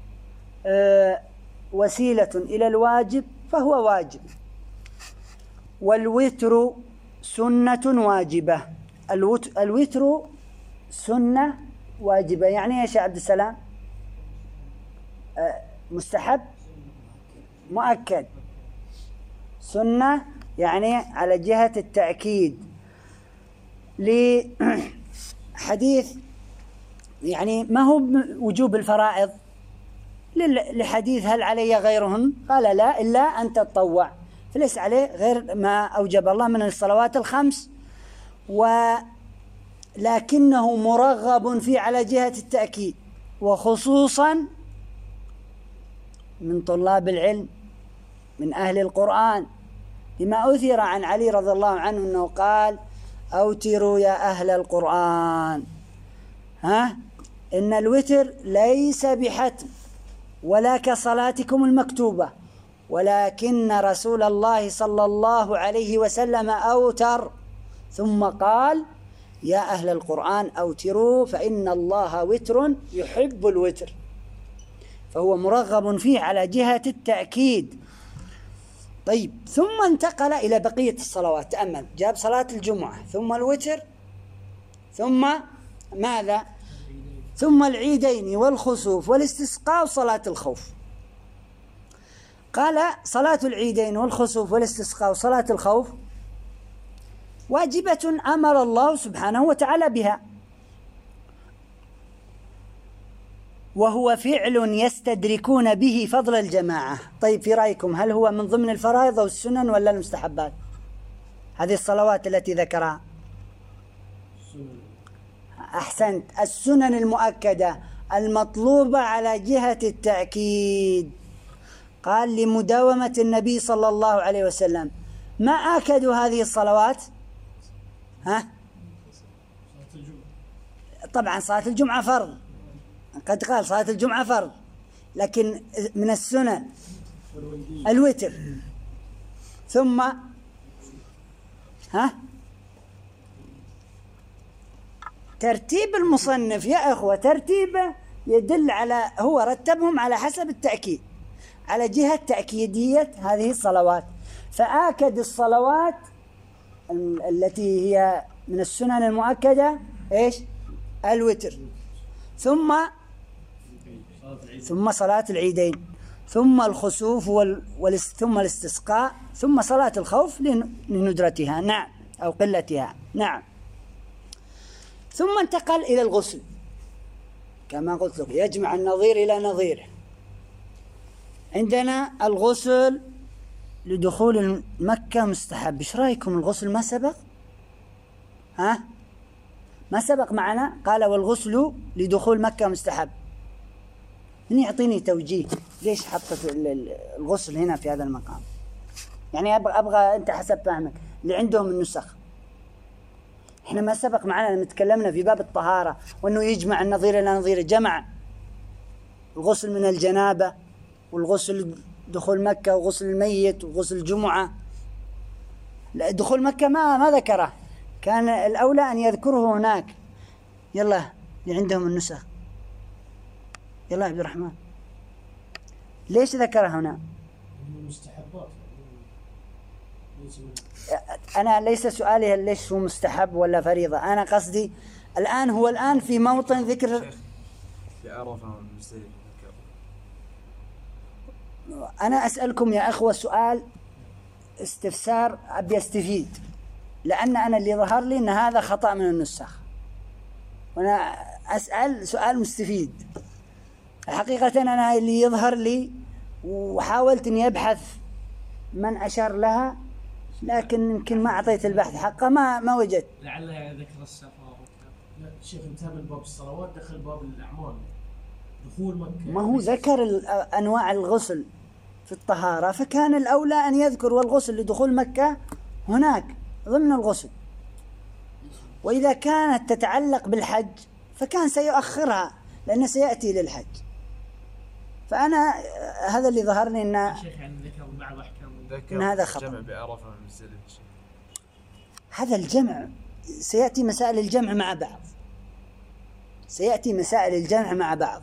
وسيلة إلى الواجب فهو واجب. والوتر سنة واجبة. الوتر سنة واجبة، يعني يا شيخ عبد السلام؟ مستحب مؤكد. سنة يعني على جهة التأكيد، لحديث يعني ما هو وجوب الفرائض، لحديث هل علي غيرهن؟ قال لا إلا أن تتطوع، فليس عليه غير ما أوجب الله من الصلوات الخمس، ولكنه مرغب فيه على جهة التأكيد، وخصوصا من طلاب العلم من أهل القرآن، لما أثر عن علي رضي الله عنه أنه قال: أوتروا يا أهل القرآن. إن الوتر ليس بحتم ولا كصلاتكم المكتوبة، ولكن رسول الله صلى الله عليه وسلم أوتر، ثم قال: يا أهل القرآن أوتروا فإن الله وتر يحب الوتر. فهو مرغب فيه على جهة التأكيد. طيب، ثم انتقل إلى بقية الصلوات. تأمل، جاب صلاة الجمعة ثم الوتر ثم ماذا؟ ثم العيدين والخسوف والاستسقاء وصلاة الخوف. قال: صلاة العيدين والخسوف والاستسقاء وصلاة الخوف واجبة أمر الله سبحانه وتعالى بها، وهو فعل يستدركون به فضل الجماعة. طيب، في رأيكم هل هو من ضمن الفرائض أو السنن ولا المستحبات هذه الصلوات التي ذكرها؟ أحسنت، السنن المؤكدة المطلوبة على جهة التأكيد. قال: لمداومة النبي صلى الله عليه وسلم. ما آكدوا هذه الصلوات؟ ها؟ طبعا صلاة الجمعة فرض، قد قال صلاة الجمعة فرض، لكن من السنن الوتر. ثم ها؟ ترتيب المصنف يا أخوة ترتيبه يدل على، هو رتبهم على حسب التأكيد، على جهة تأكيدية هذه الصلوات، فآكد الصلوات التي هي من السنن المؤكدة إيش؟ الوتر، ثم صلاة العيدين، ثم الخسوف ثم الاستسقاء، ثم صلاة الخوف لندرتها نعم أو قلتها نعم. ثم انتقل إلى الغسل كما قلت لك، يجمع النظير إلى نظيره. عندنا الغسل لدخول مكة مستحب. ايش رايكم الغسل ما سبق؟ ها؟ ما سبق معنا؟ قال والغسل لدخول مكة مستحب. من يعطيني توجيه ليش حطت الغسل هنا في هذا المقام؟ يعني أبغى أنت حسب فهمك اللي عندهم النسخ. إحنا ما سبق معنا لما تكلمنا في باب الطهارة وأنه يجمع النظير إلى نظيره، جمع الغسل من الجنابة والغسل دخول مكة وغسل الميت وغسل الجمعة. دخول مكة ما ذكره، كان الأولى أن يذكره هناك. يلا اللي عندهم النسخ، يلا عبد الرحمن ليش ذكره هنا؟ مستحبات. أنا ليس سؤالي ليش هو مستحب ولا فريضة، أنا قصدي الآن هو الآن في موطن ذكر أنا أسألكم يا أخوة سؤال استفسار أبي أستفيد، لأن أنا اللي ظهر لي أن هذا خطأ من النسخ، وأنا أسأل سؤال مستفيد. حقيقة أنا اللي يظهر لي وحاولت أني أبحث من أشار لها، لكن يمكن ما أعطيت البحث حقه، ما وجدت. لعلها ذكر السفر. لا الشيخ انتهى من باب الصلوات دخل باب الأعمال دخول مكة. ما هو ذكر أنواع الغسل في الطهارة، فكان الأولى أن يذكر والغسل لدخول مكة هناك ضمن الغسل، وإذا كانت تتعلق بالحج فكان سيؤخرها لأنه سيأتي للحج. فأنا هذا اللي ظهرني أن ذكر بعض أحكام إن هذا خطأ. الجمع بعرفة من مزدلفة. هذا الجمع سيأتي مسائل الجمع مع بعض، سيأتي مسائل الجمع مع بعض.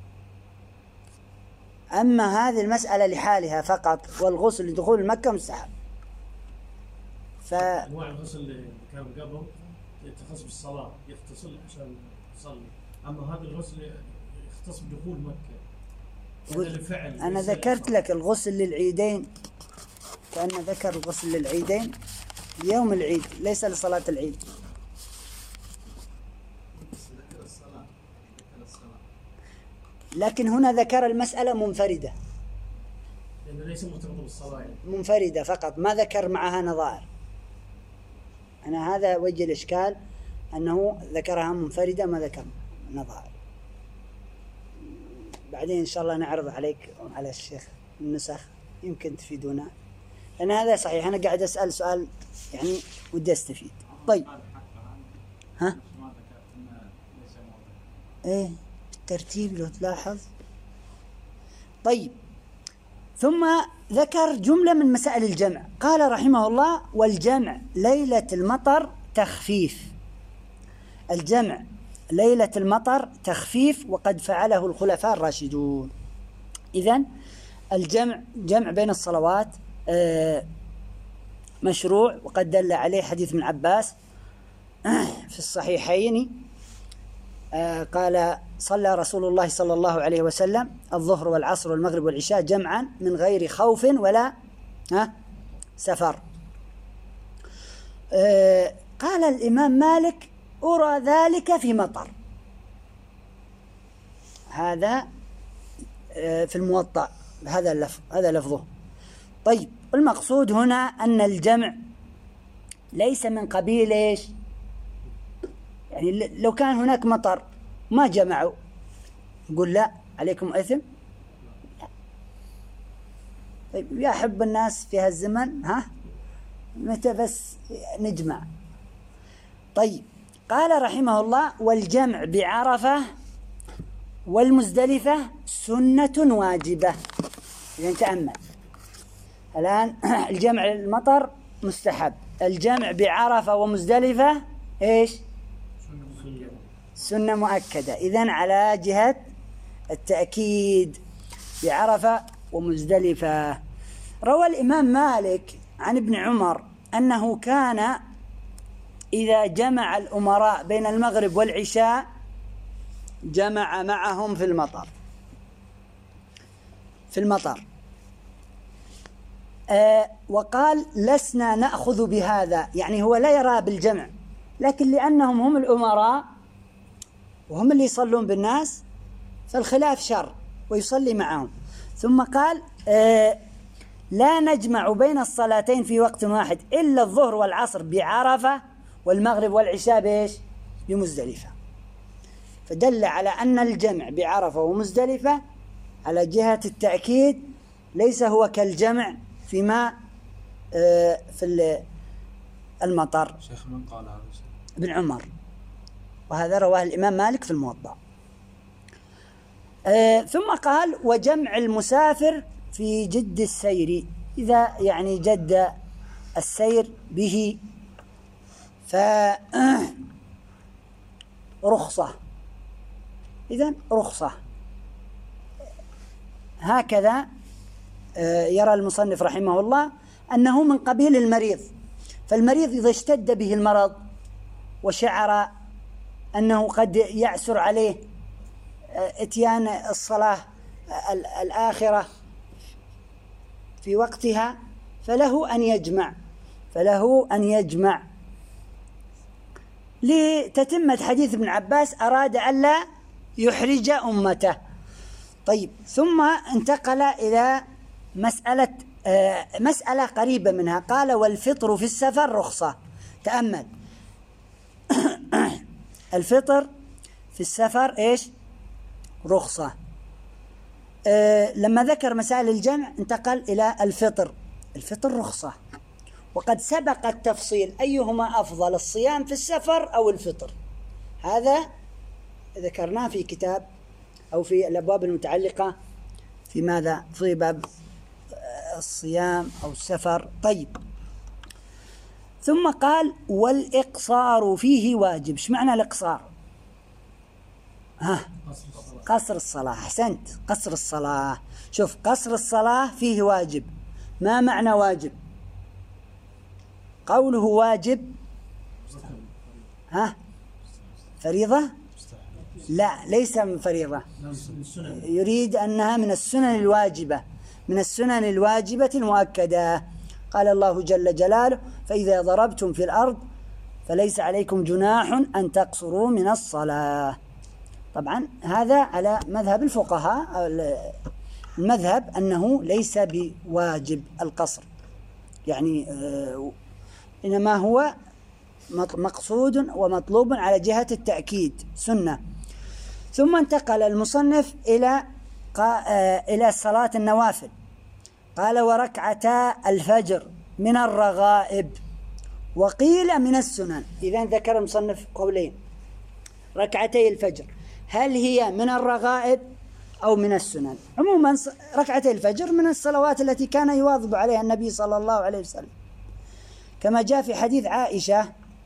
أما هذه المسألة لحالها فقط، والغسل لدخول مكة مستحب. أنواع الغسل اللي كان قبل يتخص بالصلاة يغتسل عشان يصلي، أما هذا الغسل يختص بدخول مكة. أنا ذكرت لك الغسل للعيدين، كأن ذكر الغسل للعيدين يوم العيد ليس لصلاة العيد. لكن هنا ذكر المسألة منفردة، لأنه ليس مرتبطة بالصلاة يعني. منفردة فقط، ما ذكر معها نظائر. أنا هذا وجه الإشكال أنه ذكرها منفردة ما ذكر نظائر. بعدين إن شاء الله نعرض عليك على الشيخ النسخ يمكن تفيدونا، لأن هذا صحيح. أنا قاعد أسأل سؤال يعني ودي أستفيد. طيب ها؟ إيه بالترتيب لو تلاحظ. طيب ثم ذكر جملة من مسائل الجمع، قال رحمه الله والجمع ليلة المطر تخفيف. الجمع ليلة المطر تخفيف وقد فعله الخلفاء الراشدون. إذن الجمع جمع بين الصلوات مشروع، وقد دل عليه حديث ابن عباس في الصحيحين قال صلى رسول الله صلى الله عليه وسلم الظهر والعصر والمغرب والعشاء جمعا من غير خوف ولا سفر. قال الإمام مالك أرى ذلك في مطر، هذا في الموطأ هذا لفظه. طيب المقصود هنا أن الجمع ليس من قبيل إيش؟ يعني لو كان هناك مطر ما جمعوا يقول لا عليكم إثم؟ طيب يحب الناس في هالزمن متى بس نجمع؟ طيب، قال رحمه الله: والجمع بعرفة والمزدلفة سنة واجبة. إذا تأمل الآن الجمع المطر مستحب، الجمع بعرفة ومزدلفة إيش؟ سنة مؤكدة. إذن على جهة التأكيد بعرفة ومزدلفة. روى الإمام مالك عن ابن عمر أنه كان إذا جمع الأمراء بين المغرب والعشاء جمع معهم في المطر. وقال: لسنا نأخذ بهذا، يعني هو لا يرى بالجمع، لكن لأنهم هم الأمراء وهم اللي يصلون بالناس فالخلاف شر، ويصلي معهم. ثم قال: لا نجمع بين الصلاتين في وقت واحد إلا الظهر والعصر بعرفة والمغرب والعشاء بإيش؟ بمزدلفة. فدل على أن الجمع بعرفة ومزدلفة على جهة التأكيد ليس هو كالجمع فيما في المطر. شيخ من قال هذا؟ ابن عمر، وهذا رواه الإمام مالك في الموطأ. ثم قال: وجمع المسافر في جد السير، إذا يعني جد السير به فرخصة. إذن رخصة. هكذا يرى المصنف رحمه الله أنه من قبيل المريض. فالمريض إذا اشتد به المرض وشعر أنه قد يعسر عليه اتيان الصلاة الآخرة في وقتها فله أن يجمع لتتمة حديث ابن عباس: أراد ألا يحرج أمته. طيب، ثم انتقل إلى مسألة قريبة منها. قال: والفطر في السفر رخصة. تأمل الفطر في السفر إيش؟ رخصة. لما ذكر مسائل الجمع انتقل إلى الفطر رخصة. وقد سبق التفصيل أيهما أفضل، الصيام في السفر أو الفطر. هذا ذكرناه في كتاب أو في الأبواب المتعلقة في ماذا؟ في باب الصيام أو السفر. طيب، ثم قال: والإقصار فيه واجب. ايش معنى الإقصار؟ قصر الصلاة. أحسنت، قصر الصلاة. شوف، قصر الصلاة فيه واجب. ما معنى واجب؟ قوله واجب فريضة؟ لا، ليس من فريضة، يريد أنها من السنن الواجبة، من السنن الواجبة المؤكدة. قال الله جل جلاله: فإذا ضربتم في الأرض فليس عليكم جناح أن تقصروا من الصلاة. طبعا هذا على مذهب الفقهاء، المذهب أنه ليس بواجب القصر، يعني إنما هو مقصود ومطلوب على جهة التأكيد، سنة. ثم انتقل المصنف إلى صلاة النوافل. قال: وركعتا الفجر من الرغائب، وقيل من السنن. إذن ذكر المصنف قولين: ركعتي الفجر هل هي من الرغائب أو من السنن؟ عموما ركعتي الفجر من الصلوات التي كان يواظب عليها النبي صلى الله عليه وسلم، كما جاء في حديث عائشة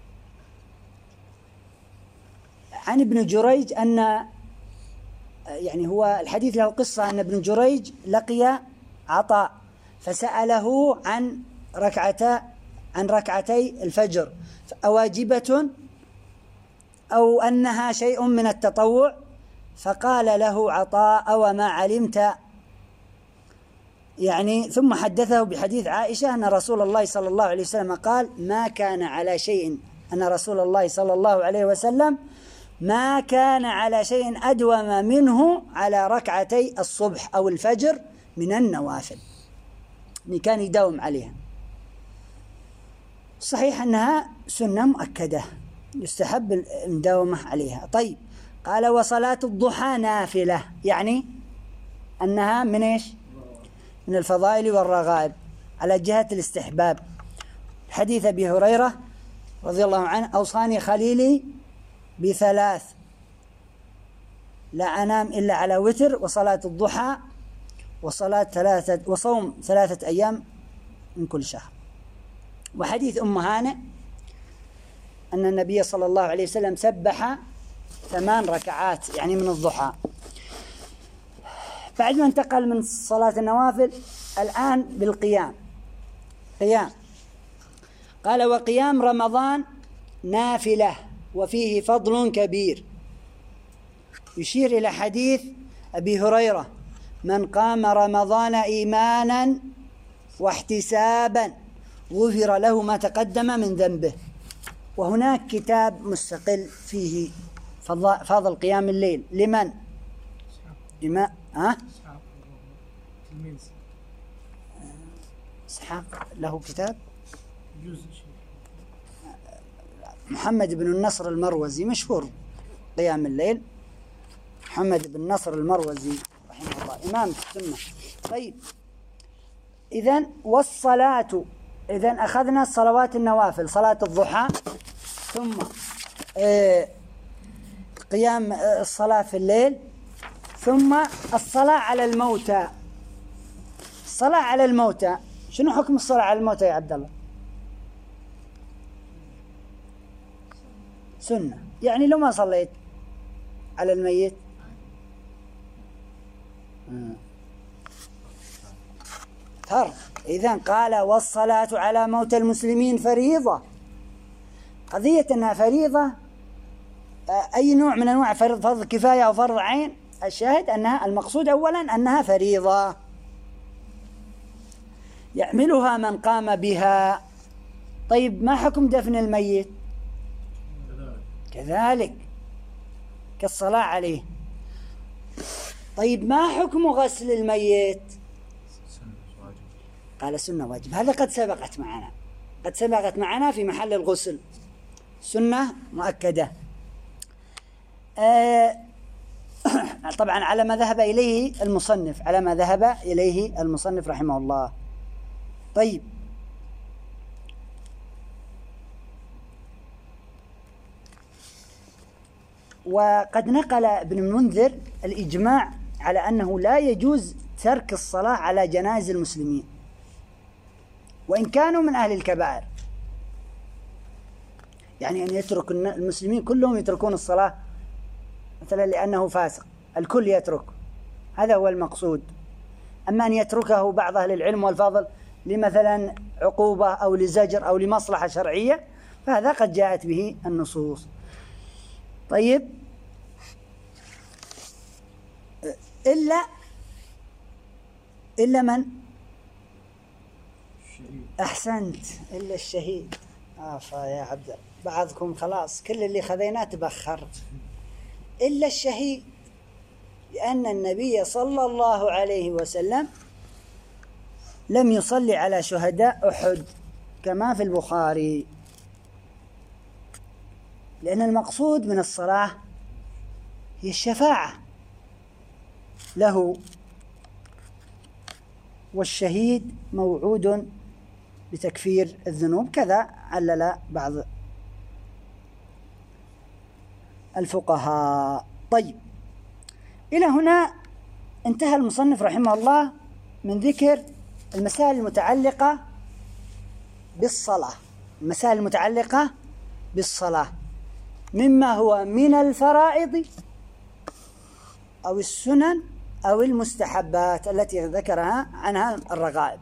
عن ابن جريج أن، يعني هو الحديث له قصة، أن ابن جريج لقي عطاء فسأله عن ركعتي الفجر أواجبة أو أنها شيء من التطوع؟ فقال له عطاء: أو ما علمت، يعني ثم حدثه بحديث عائشة أن رسول الله صلى الله عليه وسلم قال: ما كان على شيء، أن رسول الله صلى الله عليه وسلم ما كان على شيء أدوم منه على ركعتي الصبح أو الفجر من النوافل، يعني كان يداوم عليها. صحيح أنها سنة مؤكدة يستحب المداومة عليها. طيب، قال: وصلاة الضحى نافلة، يعني أنها من إيش؟ من الفضائل والرغائب على جهة الاستحباب. حديث أبي هريرة رضي الله عنه: أوصاني خليلي ب3: لا أنام إلا على وتر، وصلاة الضحى، وصوم 3 أيام من كل شهر. وحديث أم هانئ أن النبي صلى الله عليه وسلم سبح 8 ركعات يعني من الضحى. بعد ما انتقل من صلاة النوافل الآن بالقيام. قيام، قال: وقيام رمضان نافلة وفيه فضل كبير. يشير إلى حديث أبي هريرة: من قام رمضان إيمانا واحتسابا غفر له ما تقدم من ذنبه. وهناك كتاب مستقل فيه فضل قيام الليل لمن؟ إسحاق له كتاب، محمد بن النصر المروزي مشهور قيام الليل، محمد بن النصر المروزي رحمه الله إمام السنة. طيب، إذن والصلاة، إذن أخذنا صلوات النوافل: صلاة الضحى، ثم قيام الصلاة في الليل، ثم الصلاة على الموتى. الصلاة على الموتى، شنو حكم الصلاة على الموتى يا عبد الله؟ سنة، يعني لو ما صليت على الميت فرض. إذن قال: والصلاة على موتى المسلمين فريضة. قضية أنها فريضة، أي نوع من أنواع فرض كفاية أو فرض عين، الشاهد أنها المقصود أولا أنها فريضة يعملها من قام بها. طيب، ما حكم دفن الميت؟ كذلك كالصلاة عليه. طيب، ما حكم غسل الميت؟ قال: سنة واجب. هذا قد سبقت معنا في محل الغسل، سنة مؤكدة. طبعا على ما ذهب إليه المصنف رحمه الله. طيب، وقد نقل ابن المنذر الإجماع على أنه لا يجوز ترك الصلاة على جنائز المسلمين وإن كانوا من أهل الكبائر، يعني أن يترك المسلمين كلهم يتركون الصلاة مثلا لأنه فاسق، الكل يترك، هذا هو المقصود. أما أن يتركه بعض أهل العلم والفضل لمثلا عقوبة أو لزجر أو لمصلحة شرعية، فهذا قد جاءت به النصوص. طيب، إلا من؟ أحسنت، إلا الشهيد. يا عبد، بعضكم خلاص كل اللي خذيناه تبخر. إلا الشهيد، لأن النبي صلى الله عليه وسلم لم يصلي على شهداء أحد كما في البخاري، لأن المقصود من الصلاة هي الشفاعة له، والشهيد موعود بتكفير الذنوب، كذا علل بعض الفقهاء. طيب، إلى هنا انتهى المصنف رحمه الله من ذكر المسائل المتعلقة بالصلاة، مما هو من الفرائض أو السنن أو المستحبات التي ذكرها عنها الرغائب.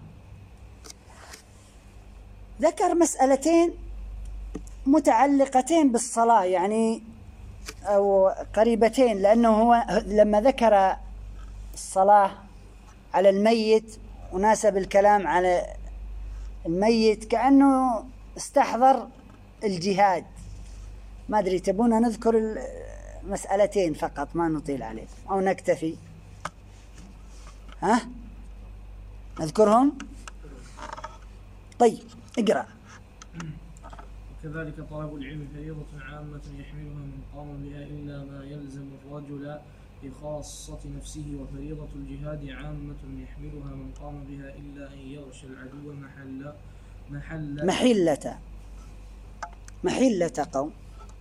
ذكر مسألتين متعلقتين بالصلاة، يعني أو قريبتين، لأنه هو لما ذكر الصلاة على الميت وناسب الكلام على الميت كأنه استحضر الجهاد. ما أدري، تبونا نذكر المسألتين فقط ما نطيل عليه أو نكتفي؟ نذكرهم؟ طيب، اقرأ. وكذلك طلب العلم فريضة عامة يحملها من قام بها إلا ما يلزم الرجل بخاصة نفسه، وفريضة الجهاد عامة يحملها من قام بها إلا أن يغشى العدو محلة محلة قوم.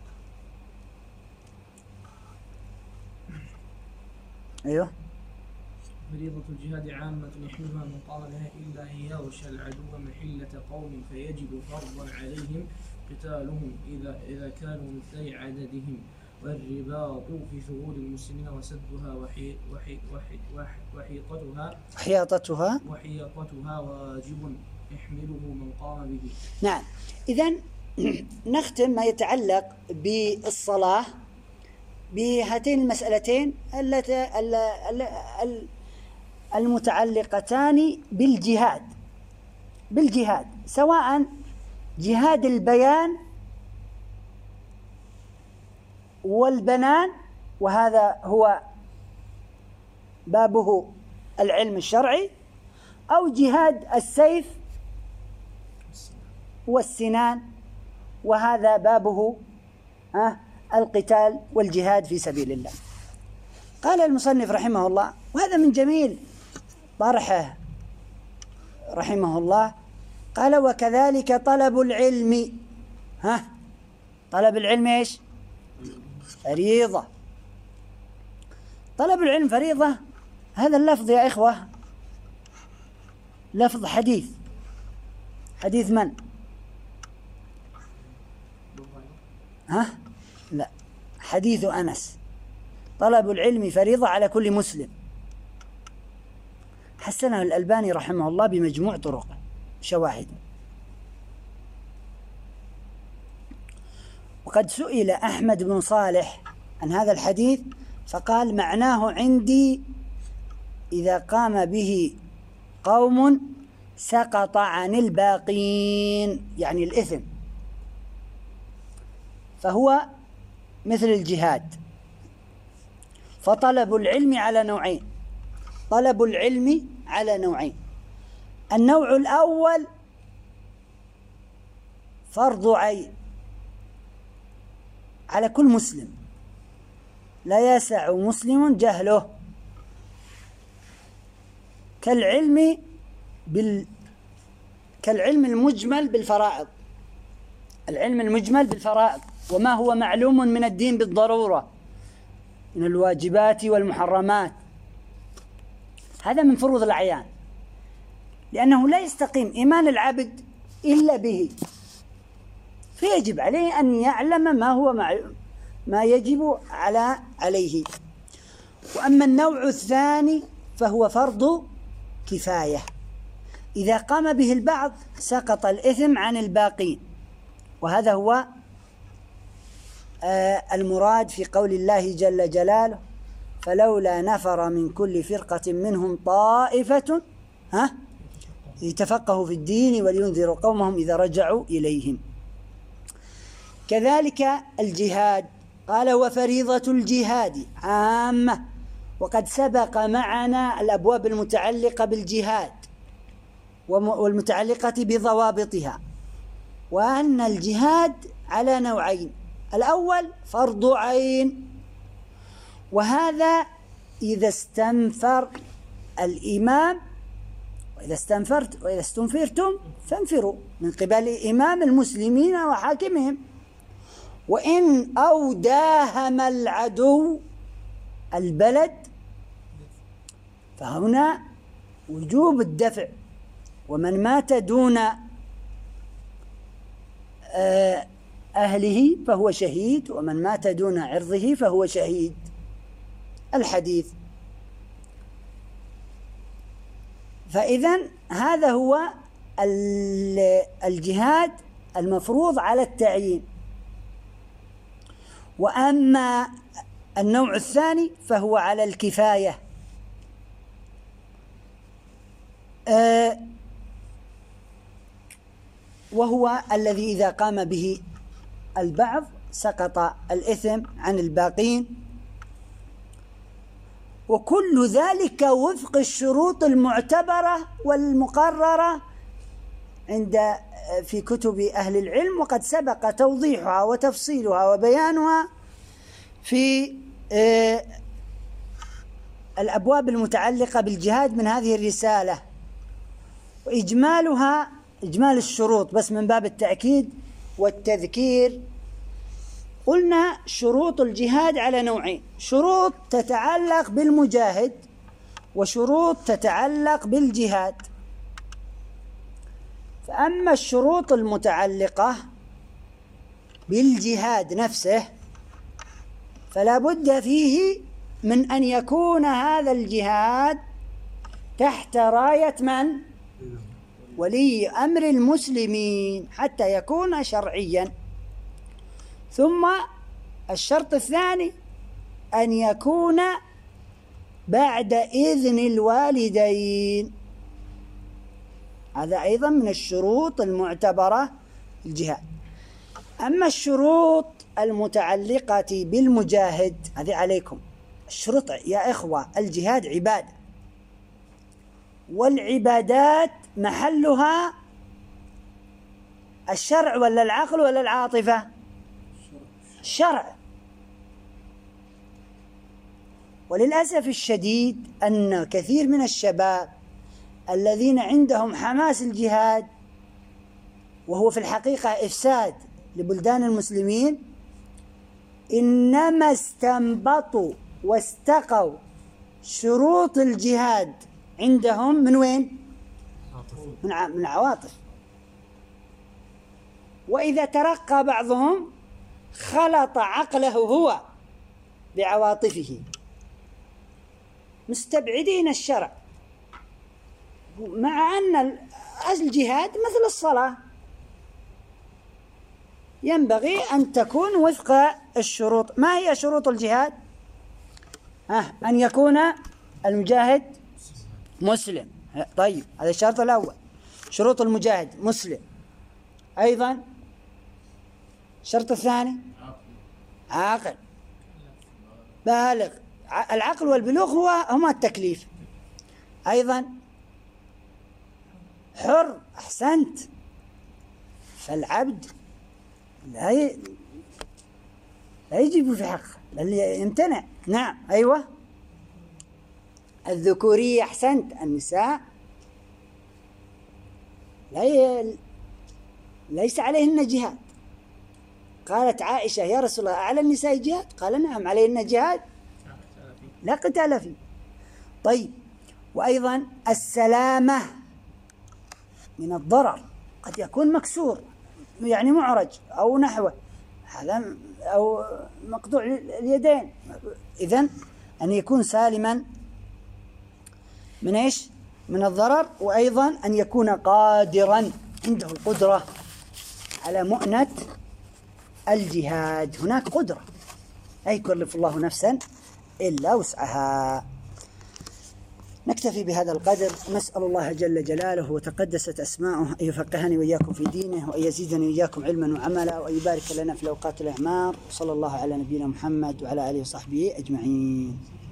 أيوه. فريضة الجهاد عامة يحلها من قام بها إلا أن يغشى العدو محلة قوم فيجب فرضا عليهم قتالهم إذا كانوا مثلي عددهم، والرباط في ثغور المسلمين وسدها وحيطتها واجب يحمله من قام به. نعم. إذن نختم ما يتعلق بالصلاة بهاتين المسألتين المتعلقتان بالجهاد، سواء جهاد البيان والبنان، وهذا هو بابه العلم الشرعي، أو جهاد السيف والسنان، وهذا بابه القتال والجهاد في سبيل الله. قال المصنف رحمه الله، وهذا من جميل طرحه رحمه الله، قال: وكذلك طلب العلم. طلب العلم ايش؟ فريضة. طلب العلم فريضة. هذا اللفظ يا إخوة لفظ حديث. حديث من؟ لا، حديث أنس: طلب العلم فريضة على كل مسلم. حسنه الألباني رحمه الله بمجموع طرقه شواهد. وقد سئل أحمد بن صالح عن هذا الحديث فقال: معناه عندي إذا قام به قوم سقط عن الباقين، يعني الإثم، فهو مثل الجهاد. فطلب العلم على نوعين. طلب العلم على نوعين: النوع الأول فرض عين على كل مسلم، لا يسع مسلم جهله، كالعلم المجمل بالفرائض. العلم المجمل بالفرائض، وما هو معلوم من الدين بالضرورة من الواجبات والمحرمات، هذا من فروض الأعيان، لأنه لا يستقيم إيمان العبد إلا به، فيجب عليه أن يعلم ما يجب عليه. وأما النوع الثاني فهو فرض كفاية، إذا قام به البعض سقط الإثم عن الباقين، وهذا هو المراد في قول الله جل جلاله: فلولا نفر من كل فرقة منهم طائفة ليتفقهوا في الدين ولينذروا قومهم إذا رجعوا إليهم. كذلك الجهاد، قال: وفريضة الجهاد عامة. وقد سبق معنا الأبواب المتعلقة بالجهاد والمتعلقة بضوابطها، وأن الجهاد على نوعين: الأول فرض عين، وهذا إذا استنفر الإمام، وإذا استنفرتم فانفروا من قبل إمام المسلمين وحاكمهم، وإن أو داهم العدو البلد فهنا وجوب الدفع، ومن مات دون أهله فهو شهيد، ومن مات دون عرضه فهو شهيد، الحديث. فإذن هذا هو الجهاد المفروض على التعيين. وأما النوع الثاني فهو على الكفاية، وهو الذي إذا قام به البعض سقط الإثم عن الباقين، وكل ذلك وفق الشروط المعتبرة والمقررة في كتب أهل العلم، وقد سبق توضيحها وتفصيلها وبيانها في الأبواب المتعلقة بالجهاد من هذه الرسالة. وإجمالها إجمال الشروط بس من باب التأكيد، والتذكير. قلنا شروط الجهاد على نوعين: شروط تتعلق بالمجاهد وشروط تتعلق بالجهاد. فأما الشروط المتعلقة بالجهاد نفسه فلا بد فيه من أن يكون هذا الجهاد تحت راية من؟ ولي أمر المسلمين حتى يكون شرعيا. ثم الشرط الثاني أن يكون بعد إذن الوالدين، هذا أيضا من الشروط المعتبرة الجهاد. أما الشروط المتعلقة بالمجاهد هذه عليكم. الشروط يا إخوة، الجهاد عبادة، والعبادات محلها الشرع ولا العقل ولا العاطفة؟ الشرع. وللأسف الشديد أن كثير من الشباب الذين عندهم حماس الجهاد، وهو في الحقيقة إفساد لبلدان المسلمين، إنما استنبطوا واستقوا شروط الجهاد عندهم من وين؟ من العواطف. وإذا ترقى بعضهم خلط عقله هو بعواطفه، مستبعدين الشرع، مع أن الجهاد مثل الصلاة ينبغي أن تكون وفق الشروط. ما هي شروط الجهاد؟ أن يكون المجاهد مسلم. طيب، هذا الشرط الأول. شروط المجاهد مسلم. أيضا الشرط الثاني عاقل بالغ. العقل والبلوغ هما التكليف. أيضا حر. أحسنت. فالعبد لا يجب في حقه بل يمتنع. نعم. أيوة. الذكورية. أحسنت. النساء ليس عليهن جهاد. قالت عائشة: يا رسول الله، أعلى النساء جهاد؟ قال: نعم، عليهن جهاد لا قتال فيه. طيب، وأيضا السلامة من الضرر. قد يكون مكسور، يعني معرج أو نحوه، هذا أو مقطوع اليدين. إذن أن يكون سالما من إيش؟ من الضرر. وأيضا أن يكون قادرا، عنده القدرة على مؤنة الجهاد. هناك قدرة، لا يكلف الله نفسا إلا وسعها. نكتفي بهذا القدر. نسأل الله جل جلاله وتقدست أسماؤه أن يفقهني وإياكم في دينه، وأن يزيدني وإياكم علما وعملا، وأن يبارك لنا في الأوقات الأعمار. صلى الله على نبينا محمد وعلى آله وصحبه أجمعين.